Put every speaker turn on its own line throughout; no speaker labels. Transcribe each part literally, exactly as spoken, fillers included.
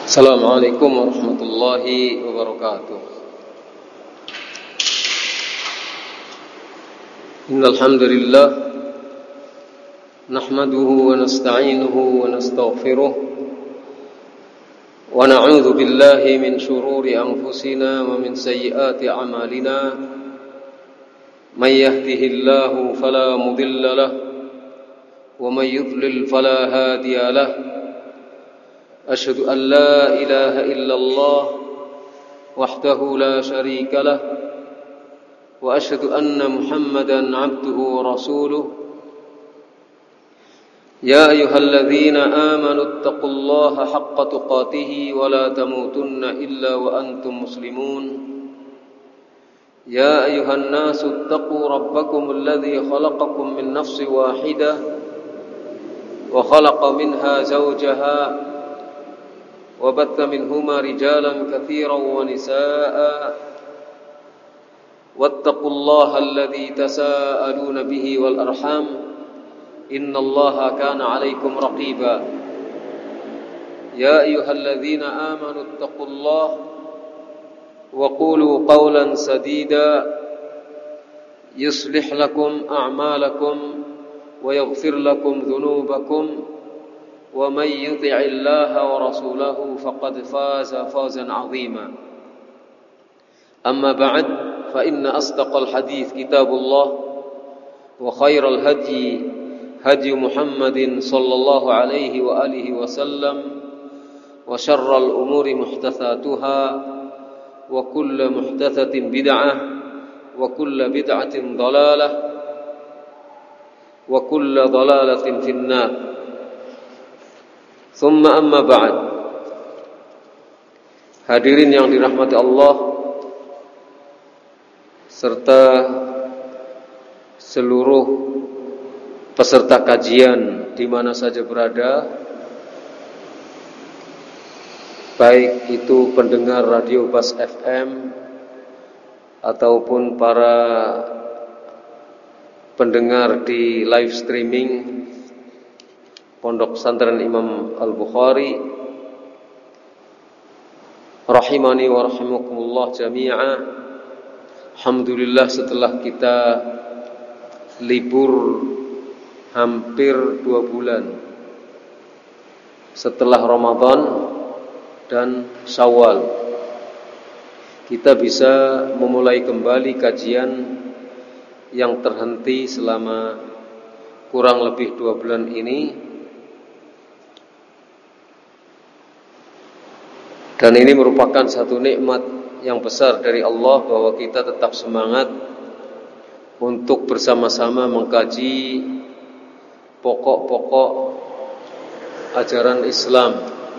Assalamualaikum warahmatullahi wabarakatuh. Innal hamdalillah nahmaduhu wa nasta'inuhu wa nastaghfiruh wa na'udzu billahi min shururi anfusina wa min sayyiati a'malina. May yahdihillahu fala mudilla lahu wa may yudlil fala hadiya lahu. Asyhadu an la ilaha illallah wahdahu la syarika lah wa asyhadu anna Muhammadan abduhu wa rasuluh. Ya ayyuhalladzina amanu taqullaha haqqa tuqatih wa la tamutunna illa wa antum muslimun. Ya ayyuhan nasu taqu rabbakum alladzi khalaqakum min nafsin wahidah wa khalaqa minha zawjaha وبث منهما رجالا كثيرا ونساء واتقوا الله الذي تساءلون به والأرحام إن الله كان عليكم رقيبا. يا أيها الذين آمنوا اتقوا الله وقولوا قولا سديدا يصلح لكم أعمالكم ويغفر لكم ذنوبكم ومن يطع الله ورسوله فقد فاز فوزا عظيما. أما بعد فإن أصدق الحديث كتاب الله وخير الهدي هدي محمد صلى الله عليه وآله وسلم وشر الأمور محدثاتها وكل محدثة بدعة وكل بدعة ضلالة وكل ضلالة في النار. Thumma amma ba'd. Hadirin yang dirahmati Allah serta seluruh peserta kajian di mana saja berada, baik itu pendengar Radio Bas F M ataupun para pendengar di live streaming Pondok Pesantren Imam Al-Bukhari, rahimani wa rahimakumullah jami'a. Alhamdulillah, setelah kita libur hampir dua bulan setelah Ramadan dan Syawal, kita bisa memulai kembali kajian yang terhenti selama kurang lebih dua bulan ini. Dan ini merupakan satu nikmat yang besar dari Allah bahwa kita tetap semangat untuk bersama-sama mengkaji pokok-pokok ajaran Islam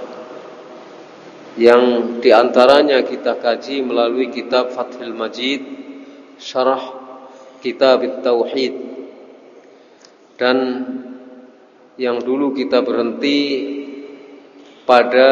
yang diantaranya kita kaji melalui kitab Fathul Majid, Syarah Kitab Tauhid, dan yang dulu kita berhenti pada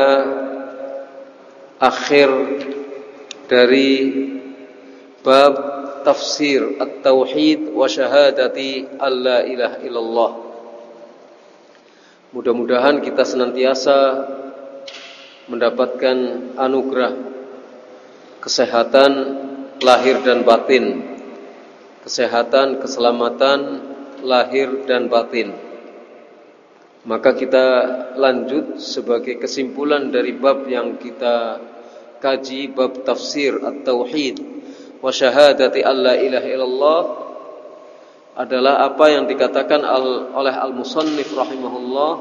akhir dari bab tafsir at-tauhid wa syahadati alla ilaha illallah. Mudah-mudahan kita senantiasa mendapatkan anugerah kesehatan lahir dan batin, kesehatan, keselamatan lahir dan batin. Maka kita lanjut sebagai kesimpulan dari bab yang kita kaji, bab tafsir at-tauhid wa syahadati alla ilaha illallah, adalah apa yang dikatakan al, oleh al-musannif rahimahullah,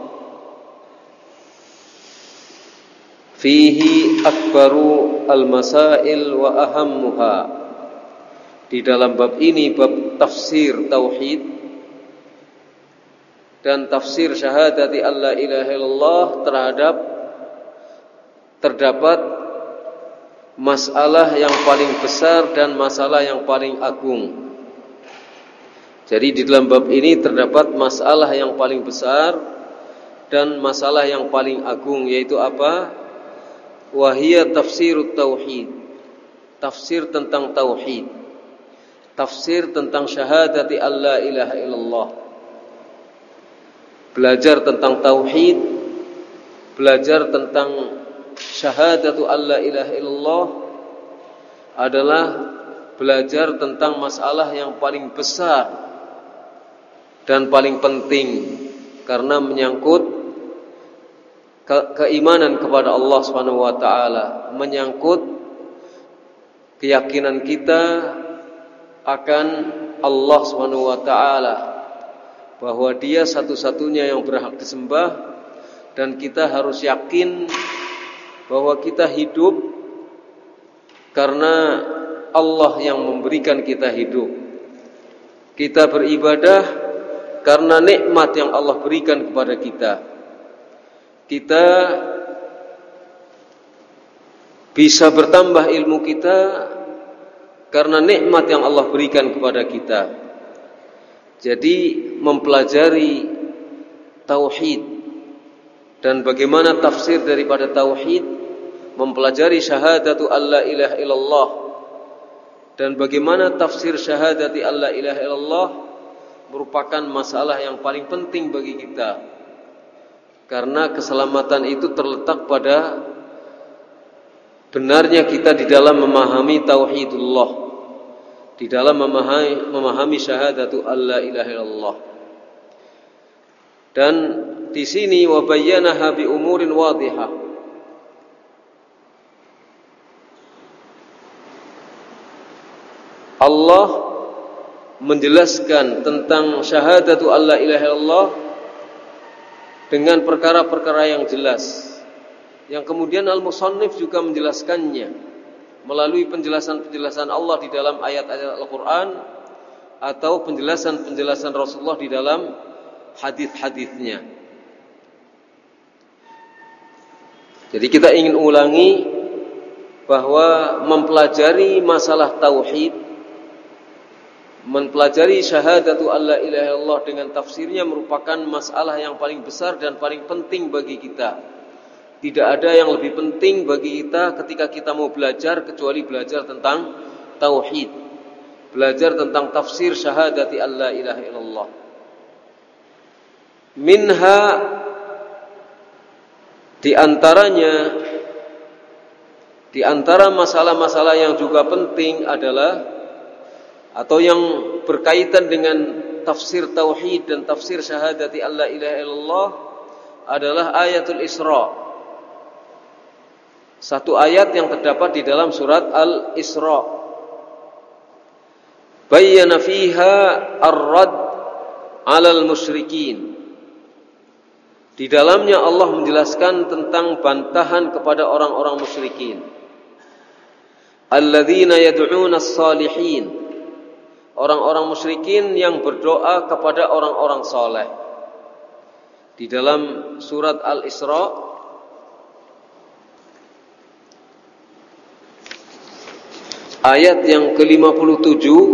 fihi akbaru al-masail wa ahammuha. Di dalam bab ini, bab tafsir tauhid dan tafsir syahadati alla ilaha illallah, terhadap terdapat masalah yang paling besar dan masalah yang paling agung. Jadi di dalam bab ini terdapat masalah yang paling besar dan masalah yang paling agung, yaitu apa? Wahia tafsirut tauhid, tafsir tentang tauhid, tafsir tentang syahadati alla ilaha illallah. Belajar tentang tauhid, belajar tentang syahadatu alla ilaha illallah adalah belajar tentang masalah yang paling besar dan paling penting, karena menyangkut ke- keimanan kepada Allah Subhanahu wa taala, menyangkut keyakinan kita akan Allah Subhanahu wa taala, bahwa Dia satu-satunya yang berhak disembah, dan kita harus yakin bahwa kita hidup karena Allah yang memberikan kita hidup. Kita beribadah karena nikmat yang Allah berikan kepada kita. Kita bisa bertambah ilmu kita karena nikmat yang Allah berikan kepada kita. Jadi mempelajari tauhid dan bagaimana tafsir daripada tauhid, mempelajari syahadatu alla ilaha illallah dan bagaimana tafsir syahadati alla ilaha illallah merupakan masalah yang paling penting bagi kita, karena keselamatan itu terletak pada benarnya kita di dalam memahami tauhidullah, di dalam memahami, memahami syahadatu alla ilaha illallah. Dan di sini wa bayyanaha bi umurin wadhihah, Allah menjelaskan tentang syahadatu alla ilaha illallah dengan perkara-perkara yang jelas, yang kemudian al-musannif juga menjelaskannya melalui penjelasan-penjelasan Allah di dalam ayat-ayat Al-Quran atau penjelasan-penjelasan Rasulullah di dalam hadis-hadisnya. Jadi kita ingin ulangi bahwa mempelajari masalah tauhid, mempelajari syahadatu alla ilaha illallah dengan tafsirnya merupakan masalah yang paling besar dan paling penting bagi kita. Tidak ada yang lebih penting bagi kita ketika kita mau belajar kecuali belajar tentang tauhid, belajar tentang tafsir syahadati alla ilaha illallah. Minha, di antaranya, di antara masalah-masalah yang juga penting adalah, atau yang berkaitan dengan tafsir tauhid dan tafsir syahadati alla ilaha illallah adalah ayatul Isra. Satu ayat yang terdapat di dalam surat Al-Isra. Bayyana fiha ar-radd 'alal musyrikin. Di dalamnya Allah menjelaskan tentang bantahan kepada orang-orang musyrikin. Alladzina yad'una as-salihin. Orang-orang musyrikin yang berdoa kepada orang-orang soleh. Di dalam surat Al-Isra ayat yang ke lima puluh tujuh,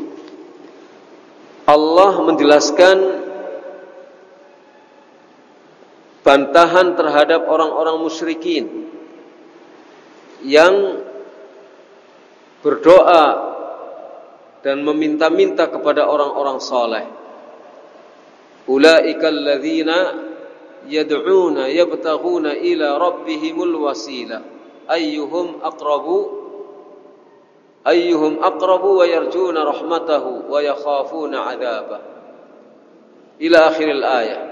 Allah menjelaskan bantahan terhadap orang-orang musyrikin yang berdoa dan meminta-minta kepada orang-orang saleh. Ulaikal ladzina yad'una yabtaghuna ila rabbihimul wasila ayyuhum aqrabu ayyuhum aqrabu wa yarjuna rahmatahu wa yakhafuna 'adzabah. Ila akhiril ayat.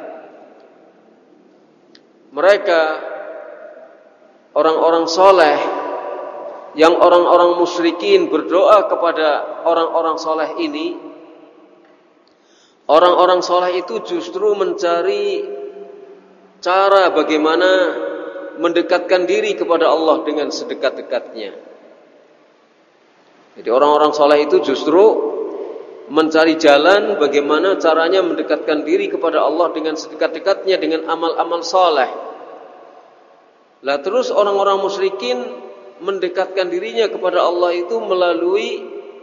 Mereka orang-orang saleh yang orang-orang musyrikin berdoa kepada orang-orang soleh ini, orang-orang soleh itu justru mencari cara bagaimana mendekatkan diri kepada Allah dengan sedekat-dekatnya. Jadi orang-orang soleh itu justru mencari jalan bagaimana caranya mendekatkan diri kepada Allah dengan sedekat-dekatnya dengan amal-amal soleh. Lah terus orang-orang musyrikin mendekatkan dirinya kepada Allah itu melalui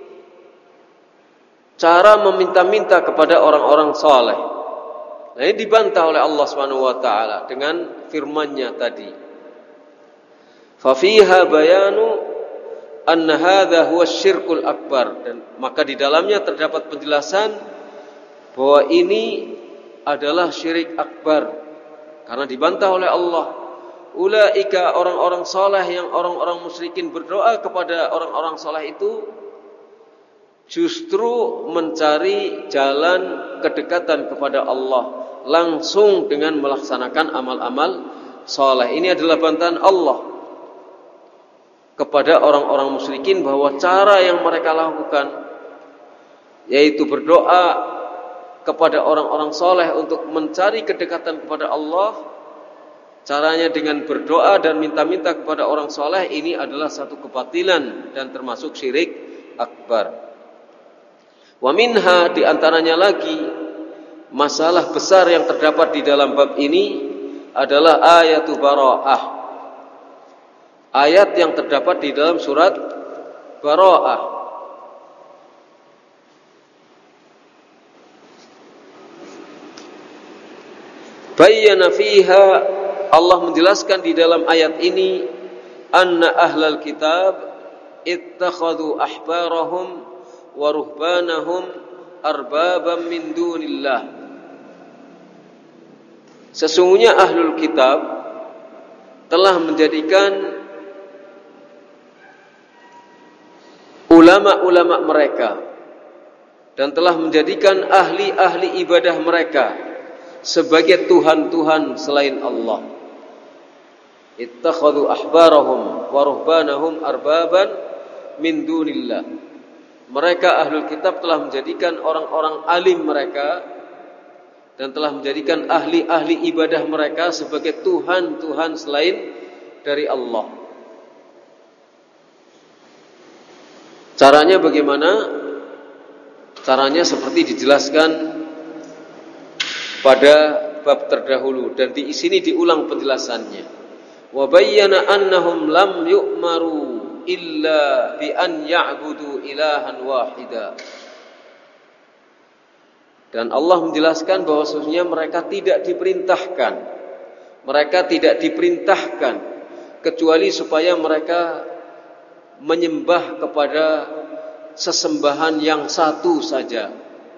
cara meminta-minta kepada orang-orang saleh. Nah, ini dibantah oleh Allah Subhanahu wa taala dengan firman-Nya tadi. Fa fiha bayanu anna hadza huwa syirkul akbar, dan maka di dalamnya terdapat penjelasan bahwa ini adalah syirik akbar, karena dibantah oleh Allah ulaika orang-orang soleh yang orang-orang musyrikin berdoa kepada orang-orang soleh itu justru mencari jalan kedekatan kepada Allah langsung dengan melaksanakan amal-amal soleh. Ini adalah bantahan Allah kepada orang-orang musyrikin bahwa cara yang mereka lakukan yaitu berdoa kepada orang-orang soleh untuk mencari kedekatan kepada Allah, caranya dengan berdoa dan minta-minta kepada orang soleh, ini adalah satu kebatilan dan termasuk syirik akbar. Wa minha, diantaranya lagi masalah besar yang terdapat di dalam bab ini adalah ayatu bara'ah. Ayat yang terdapat di dalam surat Bara'ah. Bayyana fiha, Allah menjelaskan di dalam ayat ini, anna ahlal kitab ittakhadhu ahbarahum wa ruhbanahum arbaban min dunillah. Sesungguhnya ahlul kitab telah menjadikan ulama-ulama mereka dan telah menjadikan ahli-ahli ibadah mereka sebagai tuhan-tuhan selain Allah. Ittakhadhu ahbarahum wa ruhbanahum arbaban min dunillah. Mereka ahlul kitab telah menjadikan orang-orang alim mereka dan telah menjadikan ahli-ahli ibadah mereka sebagai tuhan-tuhan selain dari Allah. Caranya bagaimana? Caranya seperti dijelaskan pada bab terdahulu dan di sini diulang penjelasannya. Wa bayyana annahum lam yu'maru illa bi an ya'budu ilahan wahida. Dan Allah menjelaskan bahwa sesungguhnya mereka tidak diperintahkan. Mereka tidak diperintahkan kecuali supaya mereka menyembah kepada sesembahan yang satu saja.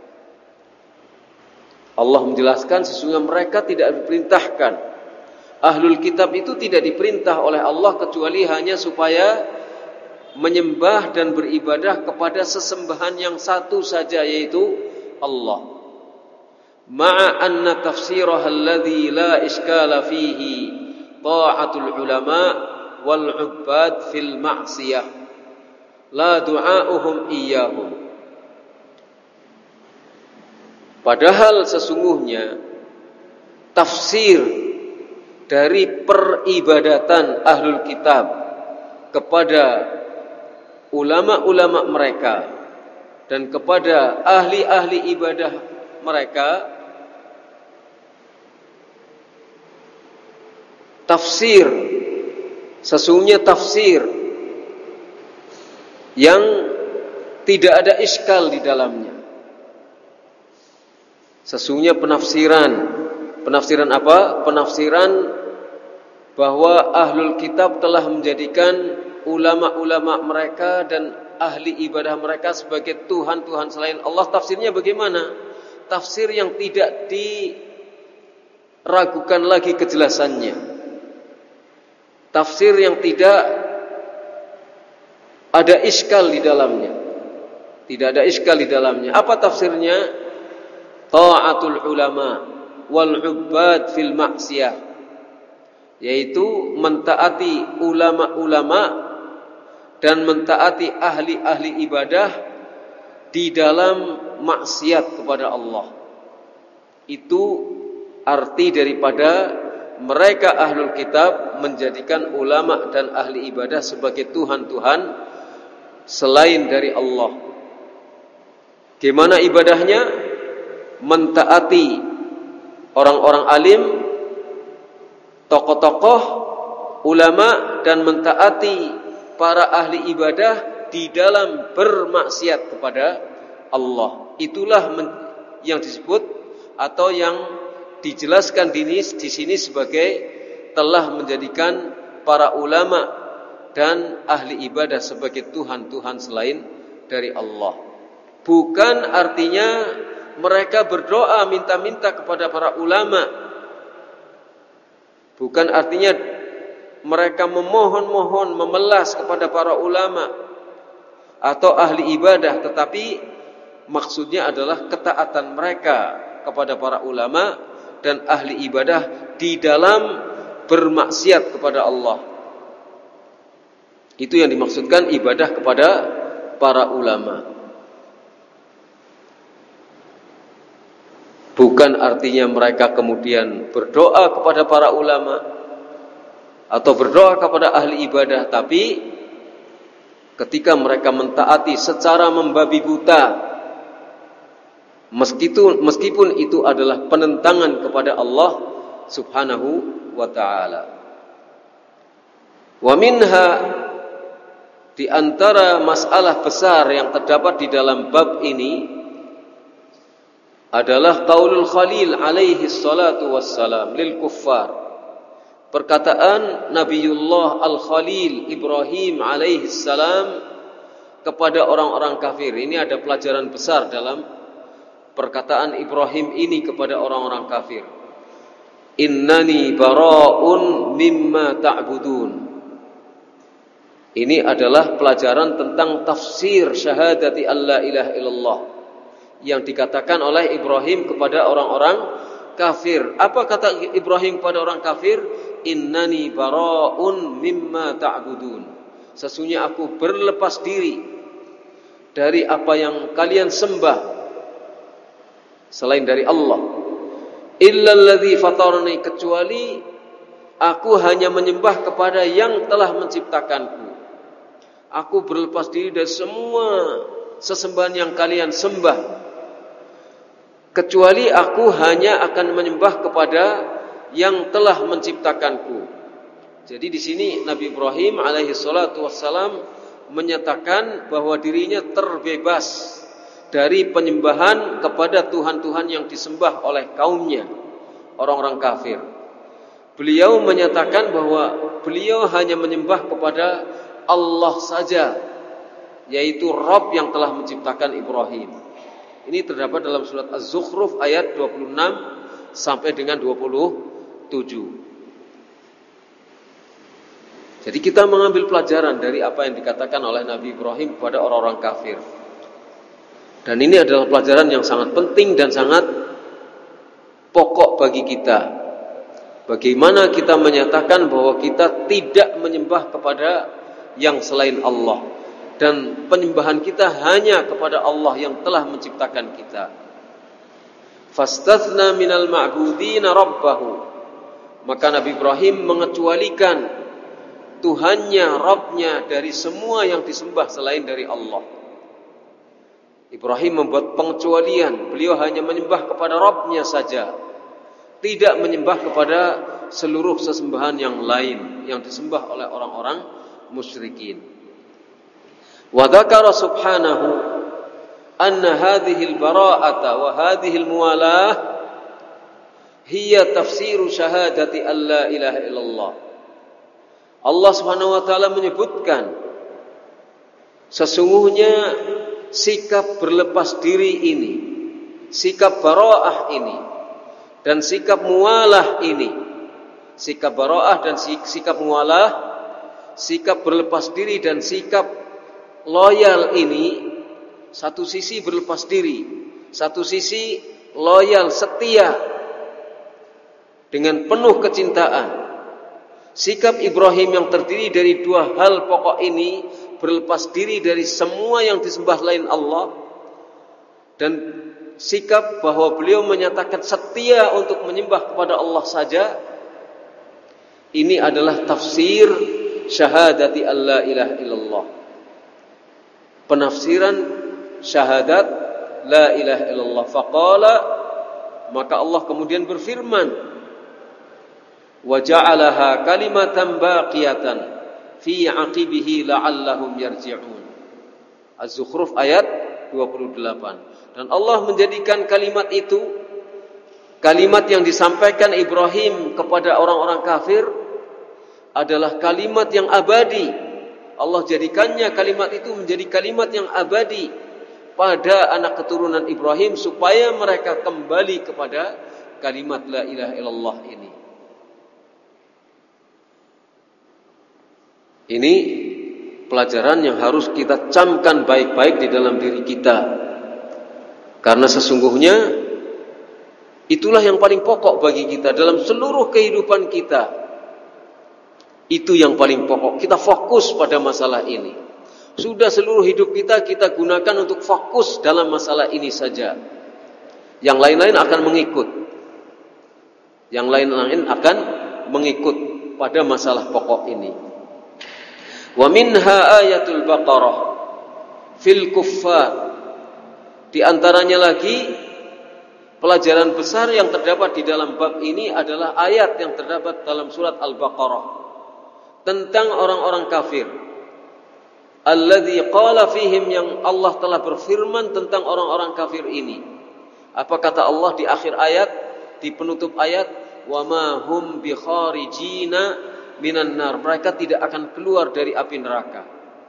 Allah menjelaskan sesungguhnya mereka tidak diperintahkan. Ahlul kitab itu tidak diperintah oleh Allah kecuali hanya supaya menyembah dan beribadah kepada sesembahan yang satu saja, yaitu Allah. Ma'a anna tafsiraha alladhi la iskala fihi ta'atul ulama wal 'ubbad fil ma'siyah la du'a'uhum iyyahum. Padahal sesungguhnya tafsir dari peribadatan ahlul kitab kepada ulama-ulama mereka dan kepada ahli-ahli ibadah mereka, tafsir sesungguhnya tafsir yang tidak ada iskal di dalamnya. Sesungguhnya penafsiran penafsiran apa? Penafsiran bahwa ahlul kitab telah menjadikan ulama-ulama mereka dan ahli ibadah mereka sebagai tuhan-tuhan selain Allah. Tafsirnya bagaimana? Tafsir yang tidak diragukan lagi kejelasannya. Tafsir yang tidak ada iskal di dalamnya. Tidak ada iskal di dalamnya. Apa tafsirnya? Ta'atul ulama wal 'ubbad fil ma'siyah, yaitu mentaati ulama-ulama dan mentaati ahli-ahli ibadah di dalam maksiat kepada Allah. Itu arti daripada mereka ahlul kitab menjadikan ulama dan ahli ibadah sebagai tuhan-tuhan selain dari Allah. Gimana ibadahnya? Mentaati orang-orang alim, tokoh-tokoh, ulama, dan mentaati para ahli ibadah di dalam bermaksiat kepada Allah. Itulah yang disebut atau yang dijelaskan di sini sebagai telah menjadikan para ulama dan ahli ibadah sebagai tuhan-tuhan selain dari Allah. Bukan artinya mereka berdoa minta-minta kepada para ulama. Bukan artinya mereka memohon-mohon, memelas kepada para ulama atau ahli ibadah, tetapi maksudnya adalah ketaatan mereka kepada para ulama dan ahli ibadah di dalam bermaksiat kepada Allah. Itu yang dimaksudkan ibadah kepada para ulama. Bukan artinya mereka kemudian berdoa kepada para ulama atau berdoa kepada ahli ibadah, tapi ketika mereka mentaati secara membabi buta, meskipun meskipun itu adalah penentangan kepada Allah Subhanahu wa ta'ala. Wa minha, di antara masalah besar yang terdapat di dalam bab ini adalah qaulul Khalil alaihi salatu wassalam lil kuffar. Perkataan Nabiullah Al-Khalil Ibrahim alaihi salam kepada orang-orang kafir. Ini ada pelajaran besar dalam perkataan Ibrahim ini kepada orang-orang kafir. Innani bara'un mimma ta'budun. Ini adalah pelajaran tentang tafsir syahadati alla ilaha illallah yang dikatakan oleh Ibrahim kepada orang-orang kafir. Apa kata Ibrahim kepada orang kafir? Innani bara'un mimma ta'budun. Sesungguhnya aku berlepas diri dari apa yang kalian sembah selain dari Allah. Illalladzi fatarani, kecuali aku hanya menyembah kepada yang telah menciptakanku. Aku berlepas diri dari semua sesembahan yang kalian sembah, kecuali aku hanya akan menyembah kepada yang telah menciptakanku. Jadi di sini Nabi Ibrahim alaihi salatu wassalam menyatakan bahwa dirinya terbebas dari penyembahan kepada Tuhan-Tuhan yang disembah oleh kaumnya, orang-orang kafir. Beliau menyatakan bahwa beliau hanya menyembah kepada Allah saja, yaitu Rabb yang telah menciptakan Ibrahim. Ini terdapat dalam surat Az-Zukhruf ayat dua puluh enam sampai dengan dua puluh tujuh. Jadi kita mengambil pelajaran dari apa yang dikatakan oleh Nabi Ibrahim kepada orang-orang kafir. Dan ini adalah pelajaran yang sangat penting dan sangat pokok bagi kita. Bagaimana kita menyatakan bahwa kita tidak menyembah kepada yang selain Allah, dan penyembahan kita hanya kepada Allah yang telah menciptakan kita. Fastathna minal ma'budina rabbahu, maka Nabi Ibrahim mengecualikan Tuhannya, Rabbnya dari semua yang disembah selain dari Allah. Ibrahim membuat pengecualian, beliau hanya menyembah kepada Rabbnya saja, tidak menyembah kepada seluruh sesembahan yang lain yang disembah oleh orang-orang musyrikin. Wa dzakara subhanahu anna hadhihi al-bara'ata wa hadhihi al-muwalah hiya tafsiru syahadati alla ilaha illallah. Allah Subhanahu wa taala menyebutkan sesungguhnya sikap berlepas diri ini, sikap bara'ah ini, dan sikap muwalah ini, sikap bara'ah dan sikap muwalah, sikap berlepas diri dan sikap loyal ini, satu sisi berlepas diri, satu sisi loyal, setia dengan penuh kecintaan. Sikap Ibrahim yang terdiri dari dua hal pokok ini, berlepas diri dari semua yang disembah selain Allah, dan sikap bahwa beliau menyatakan setia untuk menyembah kepada Allah saja. Ini adalah tafsir syahadati alla ilaha illallah, penafsiran syahadat la ilaha illallah. Faqala, maka Allah kemudian berfirman, wa ja'alaha kalimatan baqiyatan fi 'aqibihi la'allahum yarji'un. Az-Zukhruf ayat dua puluh delapan. Dan Allah menjadikan kalimat itu, kalimat yang disampaikan Ibrahim kepada orang-orang kafir, adalah kalimat yang abadi. Allah jadikannya kalimat itu menjadi kalimat yang abadi pada anak keturunan Ibrahim, supaya mereka kembali kepada kalimat la ilaha illallah ini. Ini pelajaran yang harus kita camkan baik-baik di dalam diri kita. Karena sesungguhnya itulah yang paling pokok bagi kita dalam seluruh kehidupan kita. Itu yang paling pokok. Kita fokus pada masalah ini. Sudah seluruh hidup kita kita gunakan untuk fokus dalam masalah ini saja. Yang lain-lain akan mengikut. Yang lain-lain akan mengikut pada masalah pokok ini. Wa minha ayatul Baqarah fil kuffar. Di antaranya lagi pelajaran besar yang terdapat di dalam bab ini adalah ayat yang terdapat dalam surat Al-Baqarah tentang orang-orang kafir. Alladzi qala fihim, yang Allah telah berfirman tentang orang-orang kafir ini. Apa kata Allah di akhir ayat, di penutup ayat? Wa ma hum bi kharijina minan nar. Mereka tidak akan keluar dari api neraka.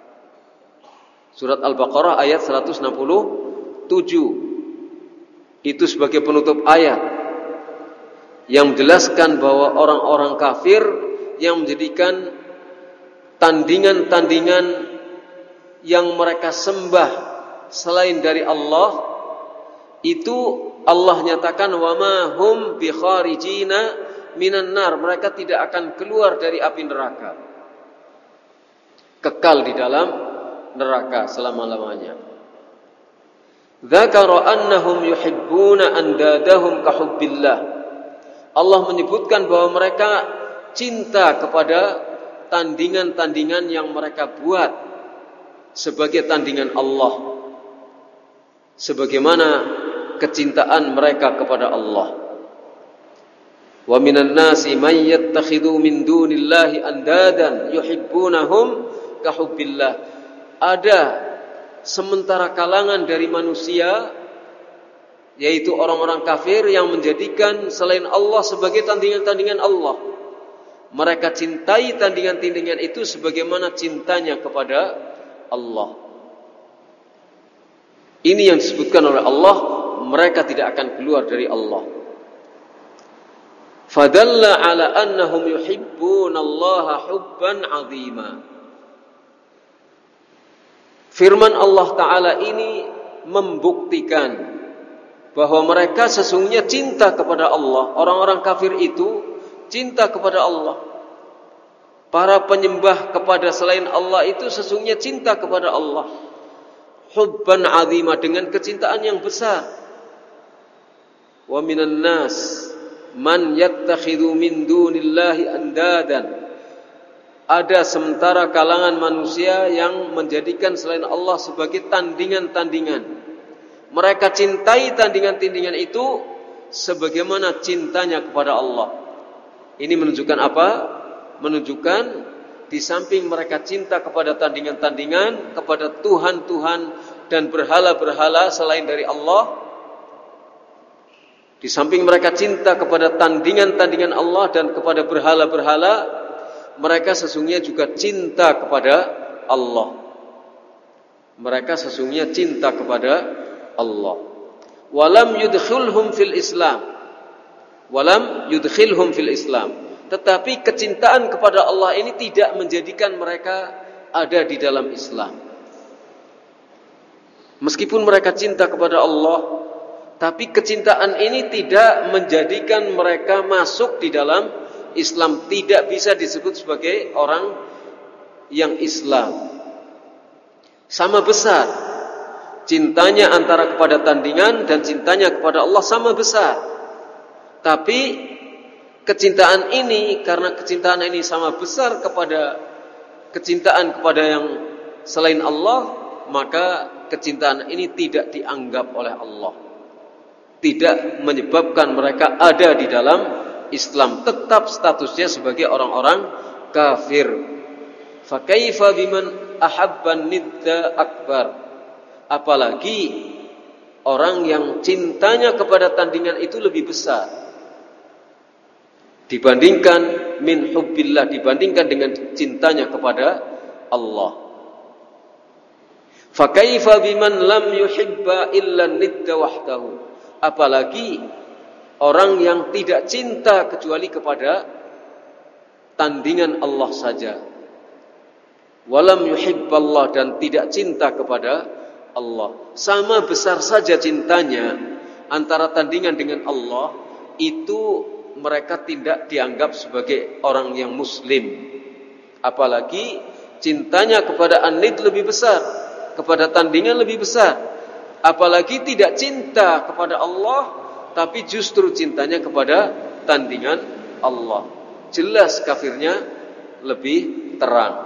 Surat Al-Baqarah ayat seratus enam puluh tujuh. Itu sebagai penutup ayat yang menjelaskan bahwa orang-orang kafir yang menjadikan tandingan-tandingan yang mereka sembah selain dari Allah, itu Allah nyatakan wa ma hum bi kharijina minan nar. Mereka tidak akan keluar dari api neraka, kekal di dalam neraka selama-lamanya. Dzakara annahum yuhibbuna andadahum ka hubbillah. Allah menyebutkan bahwa mereka cinta kepada tandingan-tandingan yang mereka buat sebagai tandingan Allah, sebagaimana kecintaan mereka kepada Allah. Wa minan nasi may yattakhidhu min dunillahi andadan yuhibbunahum ka hubbillah. Ada sementara kalangan dari manusia, yaitu orang-orang kafir, yang menjadikan selain Allah sebagai tandingan-tandingan Allah. Mereka cintai tandingan-tandingan itu sebagaimana cintanya kepada Allah. Ini yang disebutkan oleh Allah, mereka tidak akan keluar dari Allah. Fadalla ala annahum yuhibbunallaha hubban 'azima. Firman Allah Ta'ala ini membuktikan bahwa mereka sesungguhnya cinta kepada Allah. Orang-orang kafir itu cinta kepada Allah. Para penyembah kepada selain Allah itu sesungguhnya cinta kepada Allah. Hubban 'azima, dengan kecintaan yang besar. Wa minan nas man yattakhidhu min dunillahi andadan. Ada sementara kalangan manusia yang menjadikan selain Allah sebagai tandingan-tandingan. Mereka cintai tandingan-tandingan itu sebagaimana cintanya kepada Allah. Ini menunjukkan apa? Menunjukkan di samping mereka cinta kepada tandingan-tandingan, kepada Tuhan-Tuhan dan berhala-berhala selain dari Allah, di samping mereka cinta kepada tandingan-tandingan Allah dan kepada berhala-berhala, mereka sesungguhnya juga cinta kepada Allah. Mereka sesungguhnya cinta kepada Allah. Walam yudkhilhum fil Islam. Walam yudkhilhum fil Islam. Tetapi kecintaan kepada Allah ini tidak menjadikan mereka ada di dalam Islam. Meskipun mereka cinta kepada Allah, tapi kecintaan ini tidak menjadikan mereka masuk di dalam Islam. Tidak bisa disebut sebagai orang yang Islam. Sama besar cintanya antara kepada tandingan dan cintanya kepada Allah, sama besar. Tapi kecintaan ini, karena kecintaan ini sama besar kepada kecintaan kepada yang selain Allah, maka kecintaan ini tidak dianggap oleh Allah, tidak menyebabkan mereka ada di dalam Islam, tetap statusnya sebagai orang-orang kafir. Fa kaifa biman ahabban nidda akbar. Apalagi orang yang cintanya kepada tandingan itu lebih besar dibandingkan min hubbillah, dibandingkan dengan cintanya kepada Allah. Fa kaifa biman lam yuhibba illa nidda wahdahu. Apalagi orang yang tidak cinta kecuali kepada tandingan Allah saja. walam yuhibballah, dan tidak cinta kepada Allah. Sama besar saja cintanya antara tandingan dengan Allah, itu mereka tidak dianggap sebagai orang yang muslim. Apalagi cintanya kepada an-nid lebih besar, kepada tandingan lebih besar. Apalagi tidak cinta kepada Allah, tapi justru cintanya kepada tandingan Allah. Jelas kafirnya lebih terang.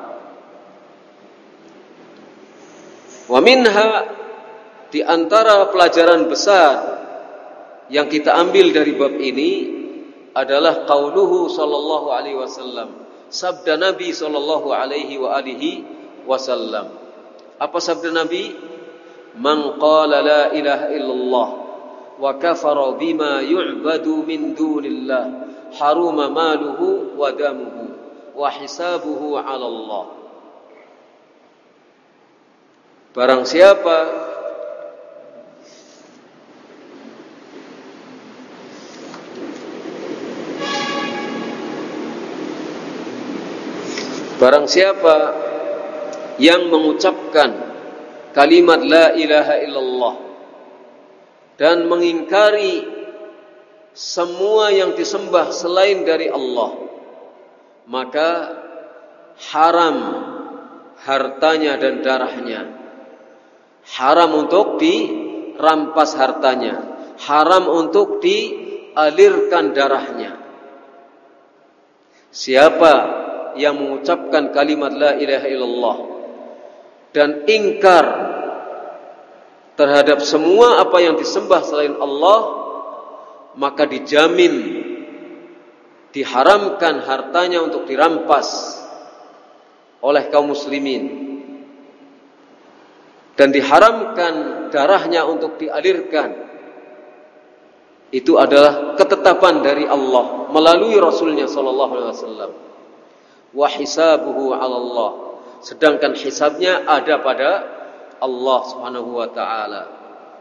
Wa minha, di antara pelajaran besar yang kita ambil dari bab ini adalah qauluhu sallallahu alaihi wasallam, sabda Nabi sallallahu alaihi wa alihi wasallam. Apa sabda Nabi? Man qala la ilaha illallah wa kafara bima yu'badu min dunillah haruma maluhu wa damuhu wa hisabuhu 'ala Allah. Barang siapa Barang siapa yang mengucapkan kalimat la ilaha illallah dan mengingkari semua yang disembah selain dari Allah, maka haram hartanya dan darahnya. Haram untuk dirampas hartanya, haram untuk dialirkan darahnya. Siapa yang mengucapkan kalimat la ilaha illallah dan ingkar terhadap semua apa yang disembah selain Allah, maka dijamin diharamkan hartanya untuk dirampas oleh kaum muslimin, dan diharamkan darahnya untuk dialirkan. Itu adalah ketetapan dari Allah melalui Rasulnya sallallahu alaihi wasallam. Wa hisabuhu 'ala Allah, sedangkan hisabnya ada pada Allah Subhanahu wa taala.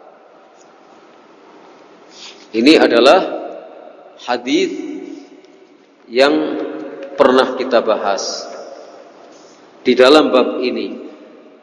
Ini adalah hadis yang pernah kita bahas di dalam bab ini.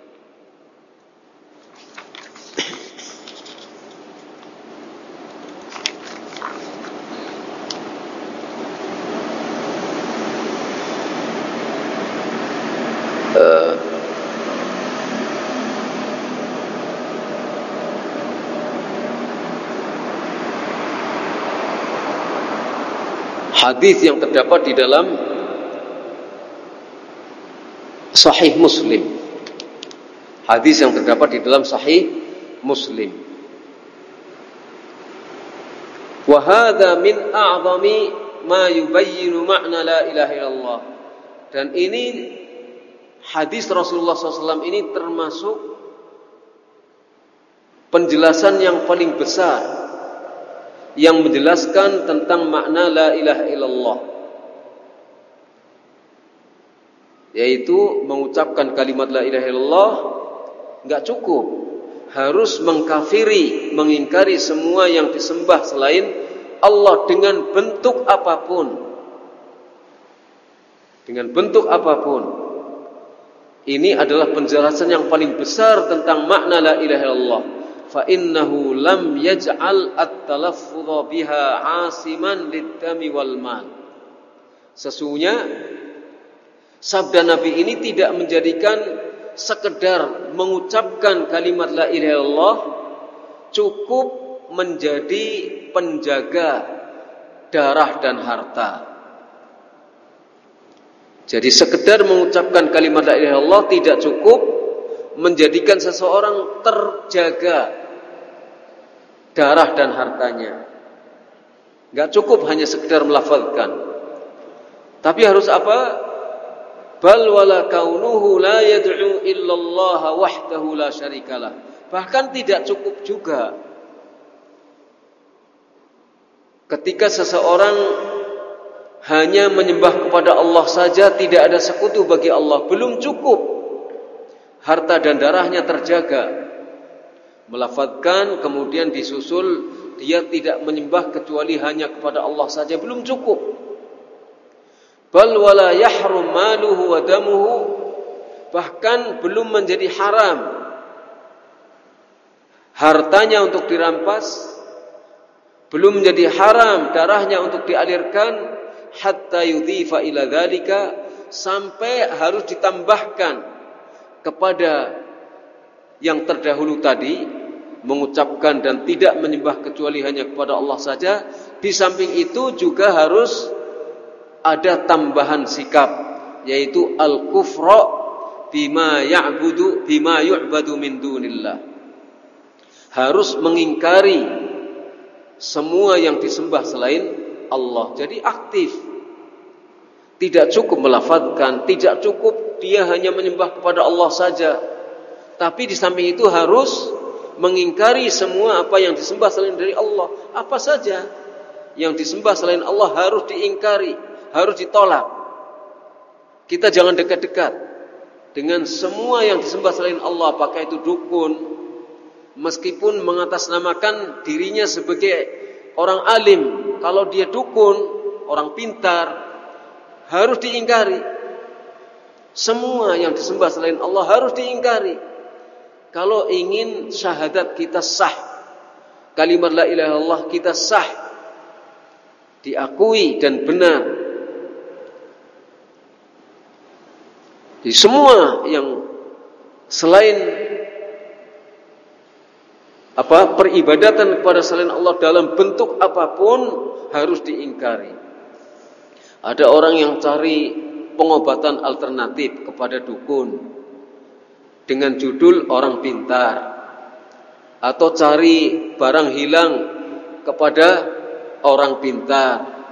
Hadis yang terdapat di dalam Sahih Muslim. Hadis yang terdapat di dalam Sahih Muslim. Wa hadza min a'zami ma yubayyinu ma'na la ilaha illallah. Dan ini hadis Rasulullah shallallahu alaihi wasallam ini termasuk penjelasan yang paling besar yang menjelaskan tentang makna la ilaha illallah, yaitu mengucapkan kalimat la ilaha illallah enggak cukup, harus mengkafiri, mengingkari semua yang disembah selain Allah dengan bentuk apapun. Dengan bentuk apapun. Ini adalah penjelasan yang paling besar tentang makna la ilaha illallah. Fa innahu lam yaj'al at-talaffuz biha 'asiman lid-dami wal mal. Sesungguhnya sabda Nabi ini tidak menjadikan sekedar mengucapkan kalimat la ilaha illallah cukup menjadi penjaga darah dan harta. Jadi sekedar mengucapkan kalimat la ilaha illallah tidak cukup menjadikan seseorang terjaga darah dan hartanya. Enggak cukup hanya sekedar melafazkan. Tapi harus apa? Bal wala kaunuhu la yad'u illallah wahdahu la syarikalah. Bahkan tidak cukup juga ketika seseorang hanya menyembah kepada Allah saja, tidak ada sekutu bagi Allah, belum cukup harta dan darahnya terjaga. Melafazkan kemudian disusul dia tidak menyembah kecuali hanya kepada Allah saja, belum cukup. Bal wala yahrum maluhu wa damuhu, bahkan belum menjadi haram hartanya untuk dirampas, belum menjadi haram darahnya untuk dialirkan, hatta yudhifa ila dzalika, sampai harus ditambahkan kepada yang terdahulu tadi, mengucapkan dan tidak menyembah kecuali hanya kepada Allah saja. Di samping itu juga harus ada tambahan sikap, yaitu al-kufra bima ya'budu bima yu'badu min dunillah. Harus mengingkari semua yang disembah selain Allah. Jadi aktif. Tidak cukup melafadzkan, tidak cukup dia hanya menyembah kepada Allah saja. Tapi di samping itu harus mengingkari semua apa yang disembah selain dari Allah. Apa saja yang disembah selain Allah harus diingkari, harus ditolak. Kita jangan dekat-dekat dengan semua yang disembah selain Allah, apakah itu dukun, meskipun mengatasnamakan dirinya sebagai orang alim. Kalau dia dukun, orang pintar, harus diingkari. Semua yang disembah selain Allah harus diingkari. Kalau ingin syahadat kita sah, kalimat la ilaha illallah kita sah, diakui dan benar, di semua yang selain apa peribadatan kepada selain Allah dalam bentuk apapun harus diingkari. Ada orang yang cari pengobatan alternatif kepada dukun dengan judul orang pintar, atau cari barang hilang kepada orang pintar,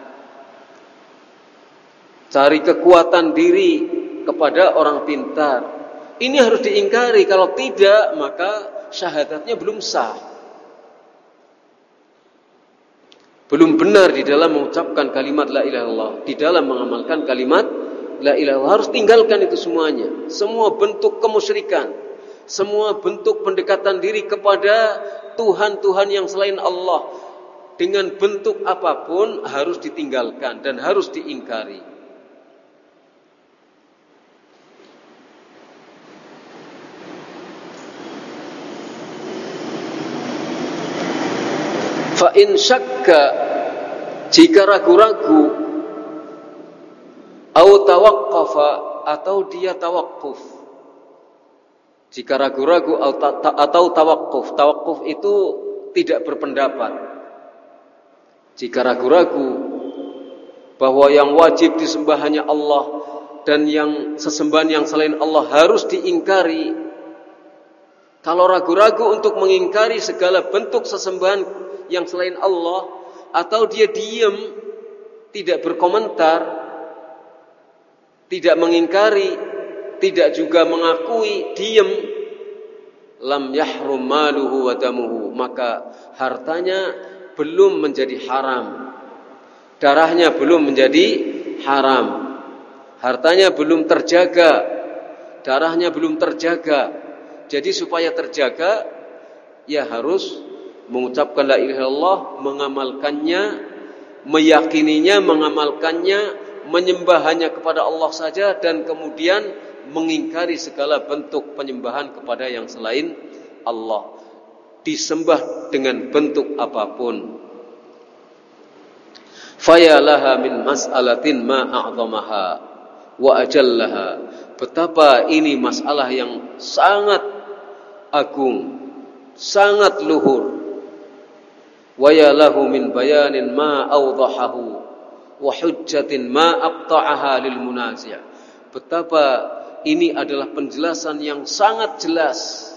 cari kekuatan diri kepada orang pintar. Ini harus diingkari. Kalau tidak, maka syahadatnya belum sah, belum benar di dalam mengucapkan kalimat la ilaha illallah, di dalam mengamalkan kalimat la ilaha illallah. Harus tinggalkan itu semuanya, semua bentuk kemusyrikan, semua bentuk pendekatan diri kepada Tuhan-Tuhan yang selain Allah dengan bentuk apapun harus ditinggalkan dan harus diingkari. Fa in syakka, jika ragu-ragu, au tawaqqafa, atau dia tawakuf. Jika ragu-ragu atau tawakuf, tawakuf itu tidak berpendapat. Jika ragu-ragu bahwa yang wajib disembah hanya Allah dan yang sesembahan yang selain Allah harus diingkari. Kalau ragu-ragu untuk mengingkari segala bentuk sesembahan yang selain Allah, atau dia diam, tidak berkomentar, tidak mengingkari, tidak juga mengakui, diam, lam yahrum maluhu wa damuhu, maka hartanya belum menjadi haram, darahnya belum menjadi haram, hartanya belum terjaga, darahnya belum terjaga. Jadi supaya terjaga, ya harus mengucapkan la ilaha illallah, mengamalkannya, meyakininya, mengamalkannya, menyembah hanya kepada Allah saja, dan kemudian mengingkari segala bentuk penyembahan kepada yang selain Allah, disembah dengan bentuk apapun. Fayalaha min mas'alatin ma a'zamaha wa ajallaha, betapa ini masalah yang sangat agung, sangat luhur. Wa ya lahu min bayanin ma awdahahu wa hujjatin ma aqta'aha lil munazi'. Betapa ini adalah penjelasan yang sangat jelas,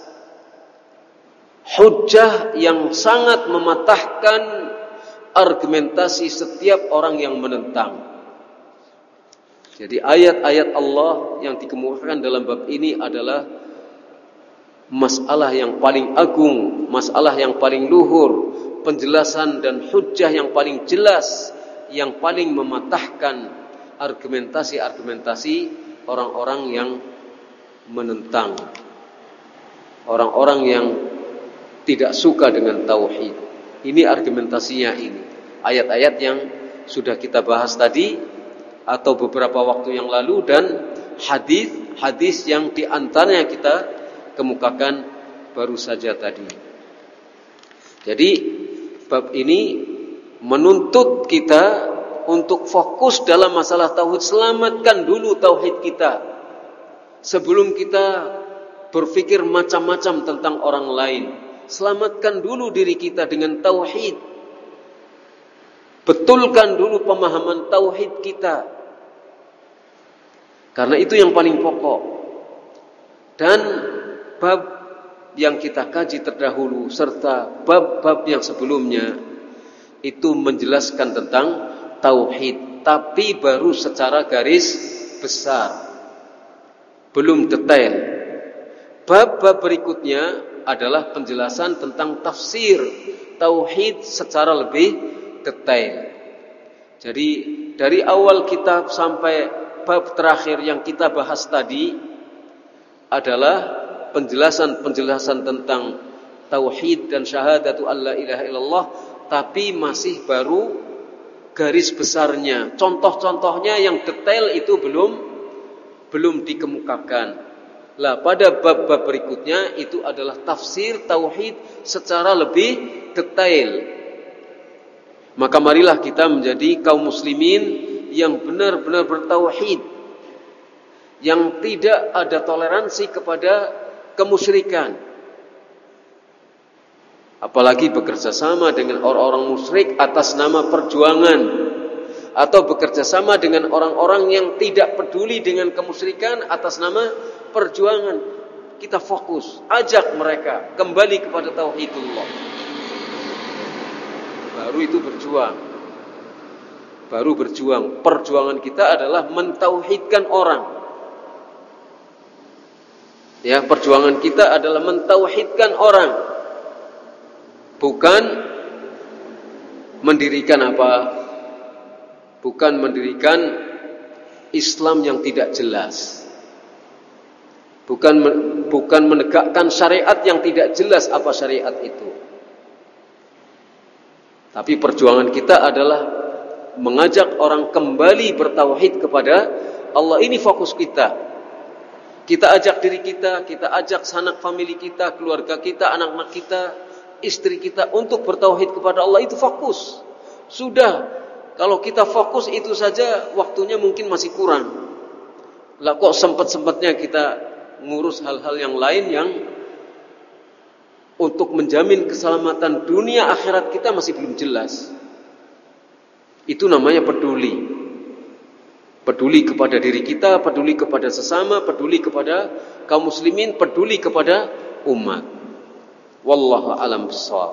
hujjah yang sangat mematahkan argumentasi setiap orang yang menentang. Jadi ayat-ayat Allah yang dikemukakan dalam bab ini adalah masalah yang paling agung, masalah yang paling luhur, penjelasan dan hujjah yang paling jelas, yang paling mematahkan argumentasi-argumentasi orang-orang yang menentang, orang-orang yang tidak suka dengan tauhid. Ini argumentasinya ini. Ayat-ayat yang sudah kita bahas tadi atau beberapa waktu yang lalu, dan hadis-hadis yang diantaranya kita kemukakan baru saja tadi. Jadi bab ini menuntut kita untuk fokus dalam masalah tauhid. Selamatkan dulu tauhid kita sebelum kita berpikir macam-macam tentang orang lain. Selamatkan dulu diri kita dengan tauhid. Betulkan dulu pemahaman tauhid kita, karena itu yang paling pokok. Dan bab yang kita kaji terdahulu serta bab-bab yang sebelumnya itu menjelaskan tentang tauhid, tapi baru secara garis besar, belum detail. Bab-bab berikutnya adalah penjelasan tentang tafsir tauhid secara lebih detail. Jadi dari awal kitab sampai bab terakhir yang kita bahas tadi adalah penjelasan-penjelasan tentang tauhid dan syahadatu alla ilaha illallah, tapi masih baru garis besarnya. Contoh-contohnya yang detail itu belum belum dikemukakan. Lah pada bab-bab berikutnya itu adalah tafsir tauhid secara lebih detail. Maka marilah kita menjadi kaum muslimin yang benar-benar bertauhid, yang tidak ada toleransi kepada kemusyrikan, apalagi bekerja sama dengan orang-orang musyrik atas nama perjuangan, atau bekerja sama dengan orang-orang yang tidak peduli dengan kemusyrikan atas nama perjuangan. Kita fokus, ajak mereka kembali kepada tauhidullah. Baru itu berjuang. Baru berjuang. Perjuangan kita adalah mentauhidkan orang. Ya, perjuangan kita adalah mentauhidkan orang, bukan mendirikan apa? Bukan mendirikan Islam yang tidak jelas. Bukan bukan menegakkan syariat yang tidak jelas apa syariat itu. Tapi perjuangan kita adalah mengajak orang kembali bertauhid kepada Allah. Ini fokus kita. Kita ajak diri kita, kita ajak sanak famili kita, keluarga kita, anak-anak kita, istri kita untuk bertauhid kepada Allah. Itu fokus. Sudah, kalau kita fokus itu saja, waktunya mungkin masih kurang. Lah kok sempat-sempatnya kita ngurus hal-hal yang lain yang untuk menjamin keselamatan dunia akhirat kita masih belum jelas. Itu namanya peduli. Peduli kepada diri kita, peduli kepada sesama, peduli kepada kaum muslimin, peduli kepada umat. Wallahu a'lam bishawab.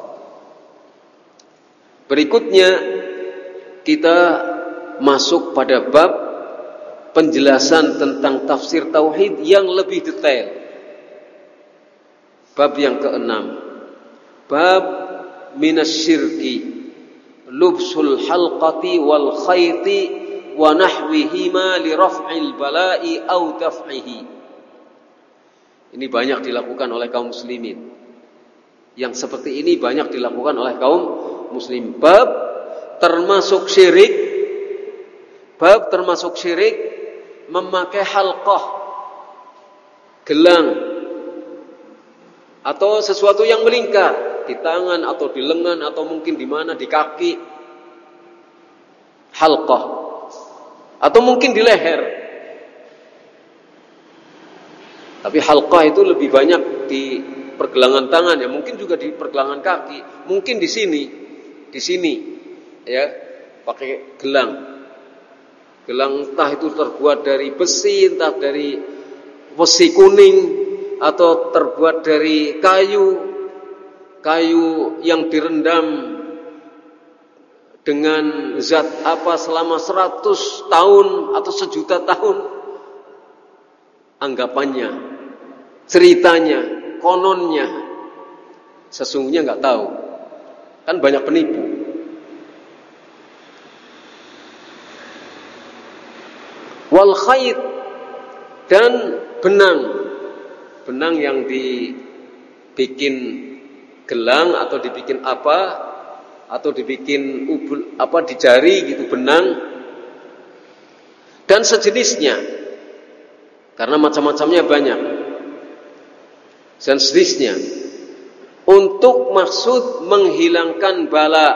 Berikutnya kita masuk pada bab penjelasan tentang tafsir tauhid yang lebih detail. Bab yang keenam, bab minasyirki lubsul halqati wal khayti wa nahwihima li raf'il bala'i au daf'ihi. Ini banyak dilakukan oleh kaum muslimin. Yang seperti ini banyak dilakukan oleh kaum muslim. Bab termasuk syirik, bab termasuk syirik memakai halqah, gelang, atau sesuatu yang melingkar di tangan atau di lengan atau mungkin di mana, di kaki. Halqah. Atau mungkin di leher. Tapi halqah itu lebih banyak di pergelangan tangan, ya mungkin juga di pergelangan kaki, mungkin di sini, di sini, ya pakai gelang. Gelang entah itu terbuat dari besi, entah dari besi kuning, atau terbuat dari kayu, kayu yang direndam dengan zat apa selama seratus tahun atau sejuta tahun. Anggapannya, ceritanya, kononnya, sesungguhnya nggak tahu. Kan banyak penipu. Wal khayt, dan benang, benang yang dibikin gelang atau dibikin apa, atau dibikin ubul apa di jari gitu, benang dan sejenisnya. Karena macam-macamnya banyak. Dan seterusnya. Untuk maksud menghilangkan bala,